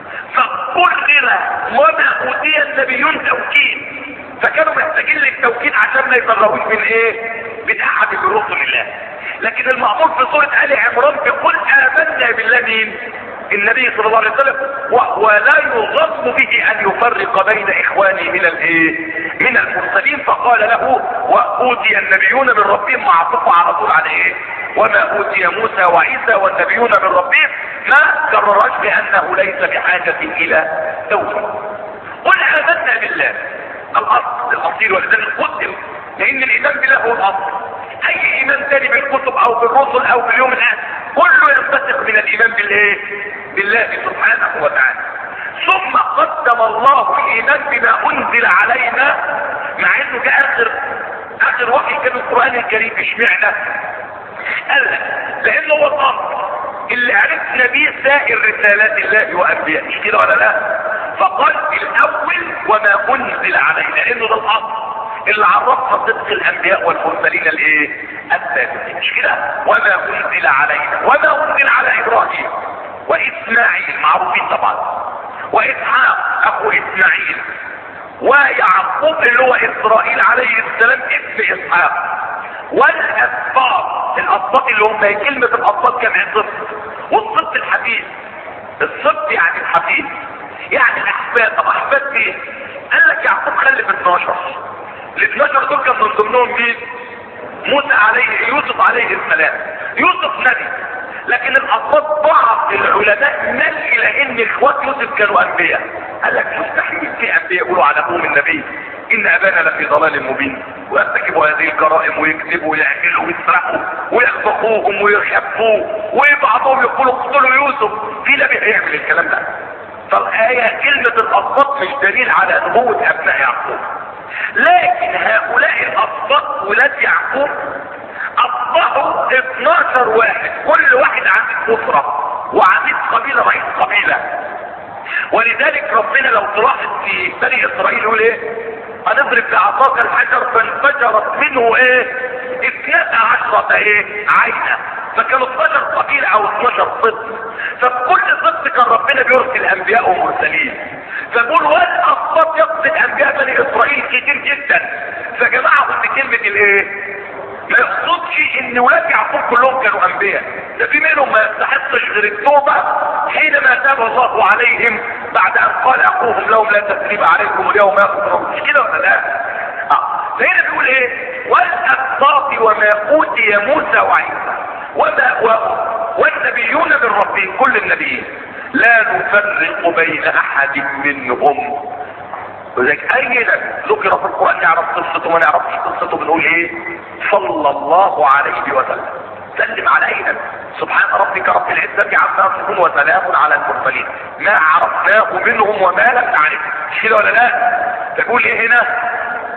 فقرر وما اوتي النبيون توكيد فكانوا محتاجين للتوكيد عشان ما يفرقوش من ايه؟ من احد من رسل الله. لكن المأمور في سورة آل عمران بيقول آمنا بالله مين؟ النبي صلى الله عليه وسلم ولا يظن به ان يفرق بين اخوانه من الايه؟ من المرسلين. فقال له واوتي النبيون من ربهم معطوف على طول على ايه؟ وما اوتي موسى وعيسى والنبيون من ربهم ما كررش بانه ليس بحاجة الى توحيد. قل آمنا بالله الاصيل ولذلك قدم لان الايمان بالله هو الاصل. اي ايمان تاني بالكتب او بالرسل او باليوم الاخر كله ينبثق من الايمان بالايه؟ بالله سبحانه وتعالى. ثم قدم الله الايمان بما انزل علينا مع انه جاء اخر وحي كان القرآن الكريم. اشمعنى؟ قال لك لانه هو الاصل اللي عرفنا بيه سائر رسالات الله وانبيائه، مش كده ولا لا؟ فقال الاول وما انزل علينا لانه ده الاصل اللي عرفنا صدق الانبياء والمرسلين الايه؟ الثابتين، مش كده؟ وما انزل علينا وما انزل على ابراهيم واسماعيل معروفين طبعا واسحاق اخو اسماعيل ويعقوب اللي هو اسرائيل عليه السلام ابن اسحاق والاسباط. الاسباط اللي هم كلمة الاسباط جمع سبط والسبط الحفيد. السبط يعني الحفيد يعني الاحفاد. طب احفاد ايه؟ قال لك يعقوب خلف 12. ال 12 دول كان من ضمنهم مين؟ يوسف عليه السلام. يوسف نبي لكن الاسباط بعض العلماء مال الى ان اخوات يوسف كانوا انبياء. قال لك مستحيل في انبياء يقولوا على ابوهم النبي ان ابانا لفي ضلال مبين ويرتكبوا هذه الجرائم ويكذبوا ويعملوا ويسرقوا وياخذوا اخوهم ويخبوه وبعضهم يقولوا اقتلوا يوسف. في نبي هيعمل الكلام ده؟ فالآية كلمة الاسباط مش دليل على نبوة ابناء يعقوب. لكن هؤلاء الاسباط ولاد يعقوب اصبحوا 12 واحد كل واحد عميد اسرة وعميد قبيلة رئيس قبيلة. ولذلك ربنا لو تلاحظ في بني اسرائيل يقول ايه؟ هنضرب بعصاك الحجر فانفجرت منه ايه؟ 12 ايه؟ عينة. فكانوا 12 قبيلة او 12 صدق. ففي كل صدق كان ربنا بيرسل انبياء ومرسلين. فبقول والاسباط يقصد انبياء بني اسرائيل كتير جدا. فجمعهم بكلمة الايه؟ ما يقصدش ان ان ولاد يعقوب كلهم كانوا انبياء، ده في منهم ما يستحقش غير التوبه حينما تاب الله عليهم بعد ان قال اخوهم لهم لا تثريب عليكم اليوم يغفر. مش كده ولا لا؟ فهنا بيقول ايه؟ والاسباط وما اوتي موسى وعيسى والنبيون من ربهم، كل النبيين لا نفرق بين احد منهم. وذلك اي نبي ذكر في القرآن نعرف قصته وما نعرفش قصته بنقول ايه؟ صلى الله عليه وسلم. سلم على اي نبي. سبحان ربك رب العزة عما يصفون وسلام على المرسلين ما عرفناه منهم وما لم نعرفه. مش كده ولا لا؟ تقول ايه هنا؟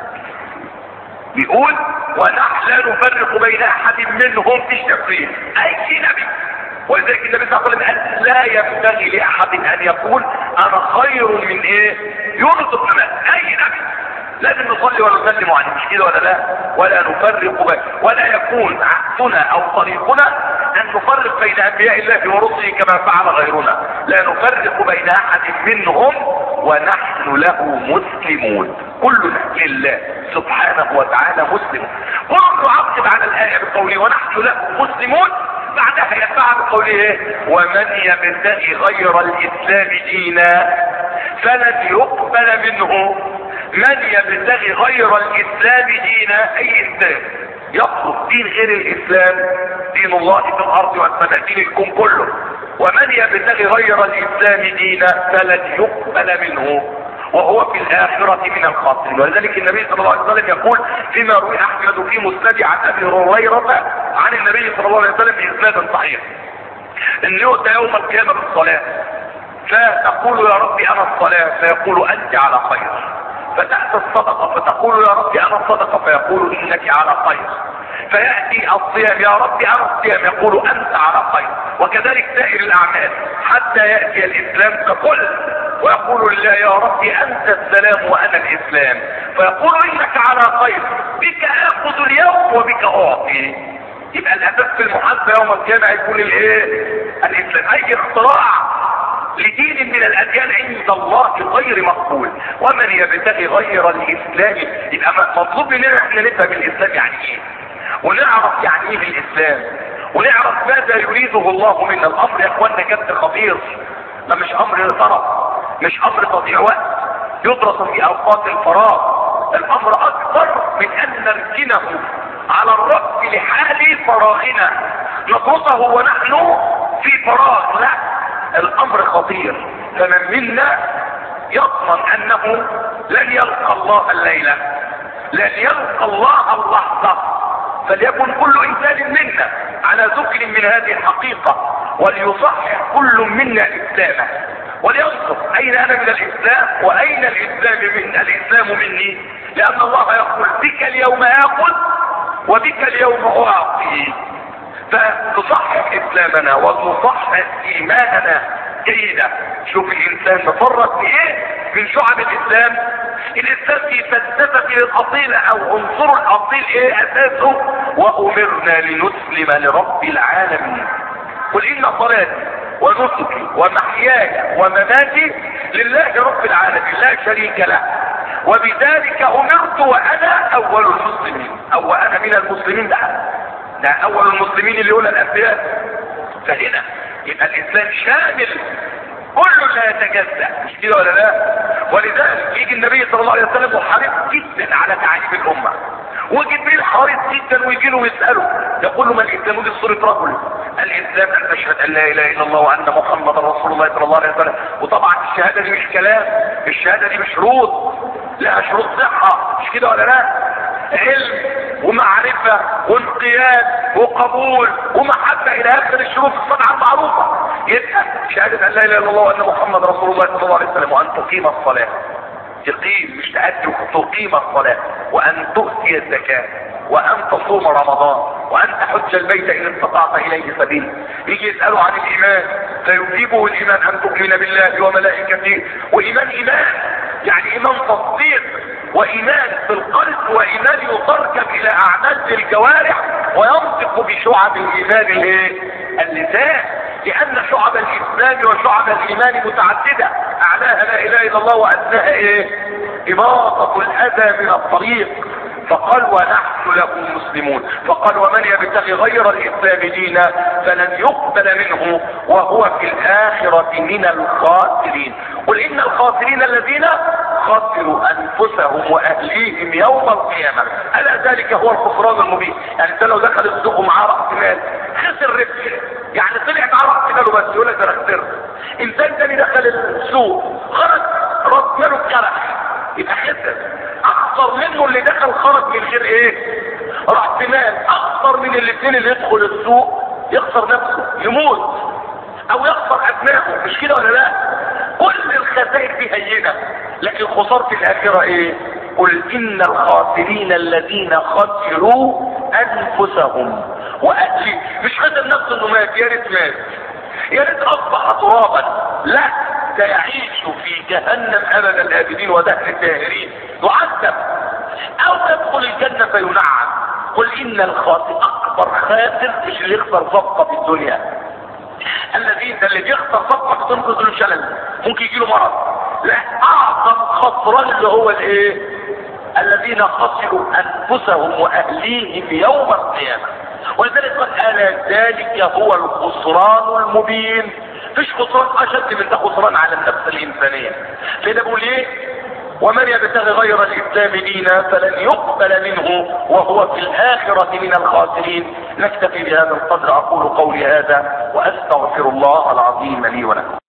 بيقول ونحن لا نفرق بين احد منهم في التفريق، اي نبي. ولذلك النبي صلى الله عليه وسلم قال لا ينبغي لاحد ان يقول انا خير من ايه؟ يونس بن متى. اي نبي لازم نصلي ونسلم عليه. مش كده ولا لا؟ ولا نفرق بين، ولا يكون عهدنا او طريقنا ان نفرق بين انبياء الله ورسله كما فعل غيرنا. لا نفرق بين احد منهم ونحن له مسلمون. كلنا لله سبحانه وتعالى مسلمون. قل نعقب على الايه بقوله ونحن له مسلمون، بعدها يتبع بقوله ايه؟ ومن يبتغي غير الاسلام دينا فلن يقبل منه. من يبتغي غير الاسلام دينا، اي اسلام يطلب دين غير الاسلام، دين الله في الارض واتبع دين الكون كله. ومن يبتغي غير الاسلام دينا فلن يقبل منه وهو في الاخرة من الخاسرين. ولذلك النبي صلى الله عليه وسلم يقول فيما روي احمد في مسند عن ابي هريرة عن النبي صلى الله عليه وسلم باسناد صحيح ان يؤتى يوم القيامة بالصلاة فتقول يا ربي انا الصلاة فيقول انت على خير. فتأتي الصدقة فتقول يا ربي انا الصدقة فيقول انك على خير. فيأتي الصيام يا ربي انا الصيام يقول انت على خير. وكذلك سائر الاعمال حتى يأتي الاسلام فقل ويقول لله يا ربي انت السلام وانا الاسلام فيقول انك على خير بك اخذ اليوم وبك اعطي. يبقى الاساس في المحاسبه يوم القيامه هيكون الايه؟ الاسلام. اي اختراع لدين من الاديان عند الله غير مقبول. ومن يبتغي غير الاسلام، يبقى مطلوب مننا احنا نفهم الاسلام يعني ايه، ونعرف يعني ايه الاسلام، ونعرف ماذا يريده الله منا. الامر يا اخوانا جد خطير، ده مش امر طرف، مش امر تضييع وقت يدرس في اوقات الفراغ. الامر اكبر من ان نركنه على الرأس لحال فراغنا نطرده ونحن في فراغ. لا، الامر خطير. فمن منا يضمن انه لن يلقى الله الليلة، لن يلقى الله اللحظة، فليكن كل انسان منا على ذكر من هذه الحقيقة وليصحح كل منا اسلامه ولينظر اين انا من الاسلام واين الاسلام مني. لان الله يقول بك اليوم اخذ وبك اليوم اعطي. فنصحح اسلامنا ونصحح ايماننا جيدا. شوف الانسان مفرط بايه من شعب الاسلام. الاسلام في فلسفته الاصيلة او عنصره الاصيل ايه اساسه؟ وامرنا لنسلم لرب العالمين. قل ان صلاتي ونسكي ومحياي ومماتي لله رب العالمين لا شريك له وبذلك امرت وانا اول المسلمين. او انا من المسلمين، ده اول المسلمين اللي يقول الانبياء. فهنا يبقى الاسلام شامل كله لا يتجزأ. مش كده ولا لا؟ ولذلك يجي النبي صلى الله عليه وسلم وحريص جدا على تعليم الامه، وجبريل حريص جدا ويجي له ويساله يقول له ما الاسلام؟ ودي صوره رجل. الاسلام ان تشهد ان لا اله الا الله وان محمدا رسول الله صلى الله عليه وسلم. وطبعا الشهاده دي مش كلام، الشهاده دي بشروط، لها شروط صحه. مش كده ولا لا؟ علم ومعرفة وانقياد وقبول ومحبة الى اخر الشروط السبعة المعروفة. يبقى شهادة ان لا اله الا الله وان محمد رسول الله صلى الله عليه وسلم، وان تقيم الصلاة، تقيم مش تأدي، تقيم الصلاة، وان تؤتي الزكاة، وان تصوم رمضان، وان تحج البيت ان استطعت اليه سبيل. يجي يسألوا عن الايمان فيجيبه الايمان ان تؤمن بالله وملائكته. وايمان يعني ايمان تصديق وايمان في القلب، وايمان يتركب الى اعمال في الجوارح وينطق بشعب الايمان اللسان. لان شعب الاسلام وشعب الايمان متعددة، اعلاها لا اله الا الله وادناها اماطة الاذى من الطريق. فقال ونحن له مسلمون. فقال ومن يبتغي غير الاسلام دينا فلن يقبل منه وهو في الاخرة من الخاسرين. قل ان الخاسرين الذين خسروا انفسهم واهليهم يوم القيامة. الا ذلك هو الخسران المبين. يعني انت لو دخل السوق ومعاه راس مال خسر ربح، يعني طلع معاه راس ماله بس يقول لك انا خسرت. انسان تاني دخل السوق خرج راس ماله اتكرح يبقى خسر. اخطر منه اللي دخل خرج من غير ايه؟ راس مال. اخطر من الاثنين اللي يدخل السوق يخسر نفسه يموت او يخسر ابنائه. مش كده ولا لا؟ كل الخسائر دي هينه، لكن خسارة الاخرة ايه؟ قل ان الخاسرين الذين خسروا انفسهم واهليهم. مش خسر نفسه انه مات، يا ريت مات، يا ريت اصبح ترابا، لا، سيعيش في جهنم ابد الابدين ودهر الداهرين يعذب، او يدخل الجنة فينعم. قل ان الخاسر اكبر خاسر مش اللي يخسر صفقة في الدنيا. اللي بيخسر صفقة بتنقذ له شلل، ممكن يجيله مرض. لا، اعظم خسران اللي هو الايه؟ الذين خسروا انفسهم واهليهم يوم القيامة. ولذلك قال الا ذلك هو الخسران المبين. فيش خسران اشد من ده خسران على النفس الانسانية. لذا بقول ايه؟ ومن يبتغي غير الاسلام دينا فلن يقبل منه وهو في الاخرة من الخاسرين. نكتفي بهذا القدر. اقول قولي هذا واستغفر الله العظيم لي ولكم.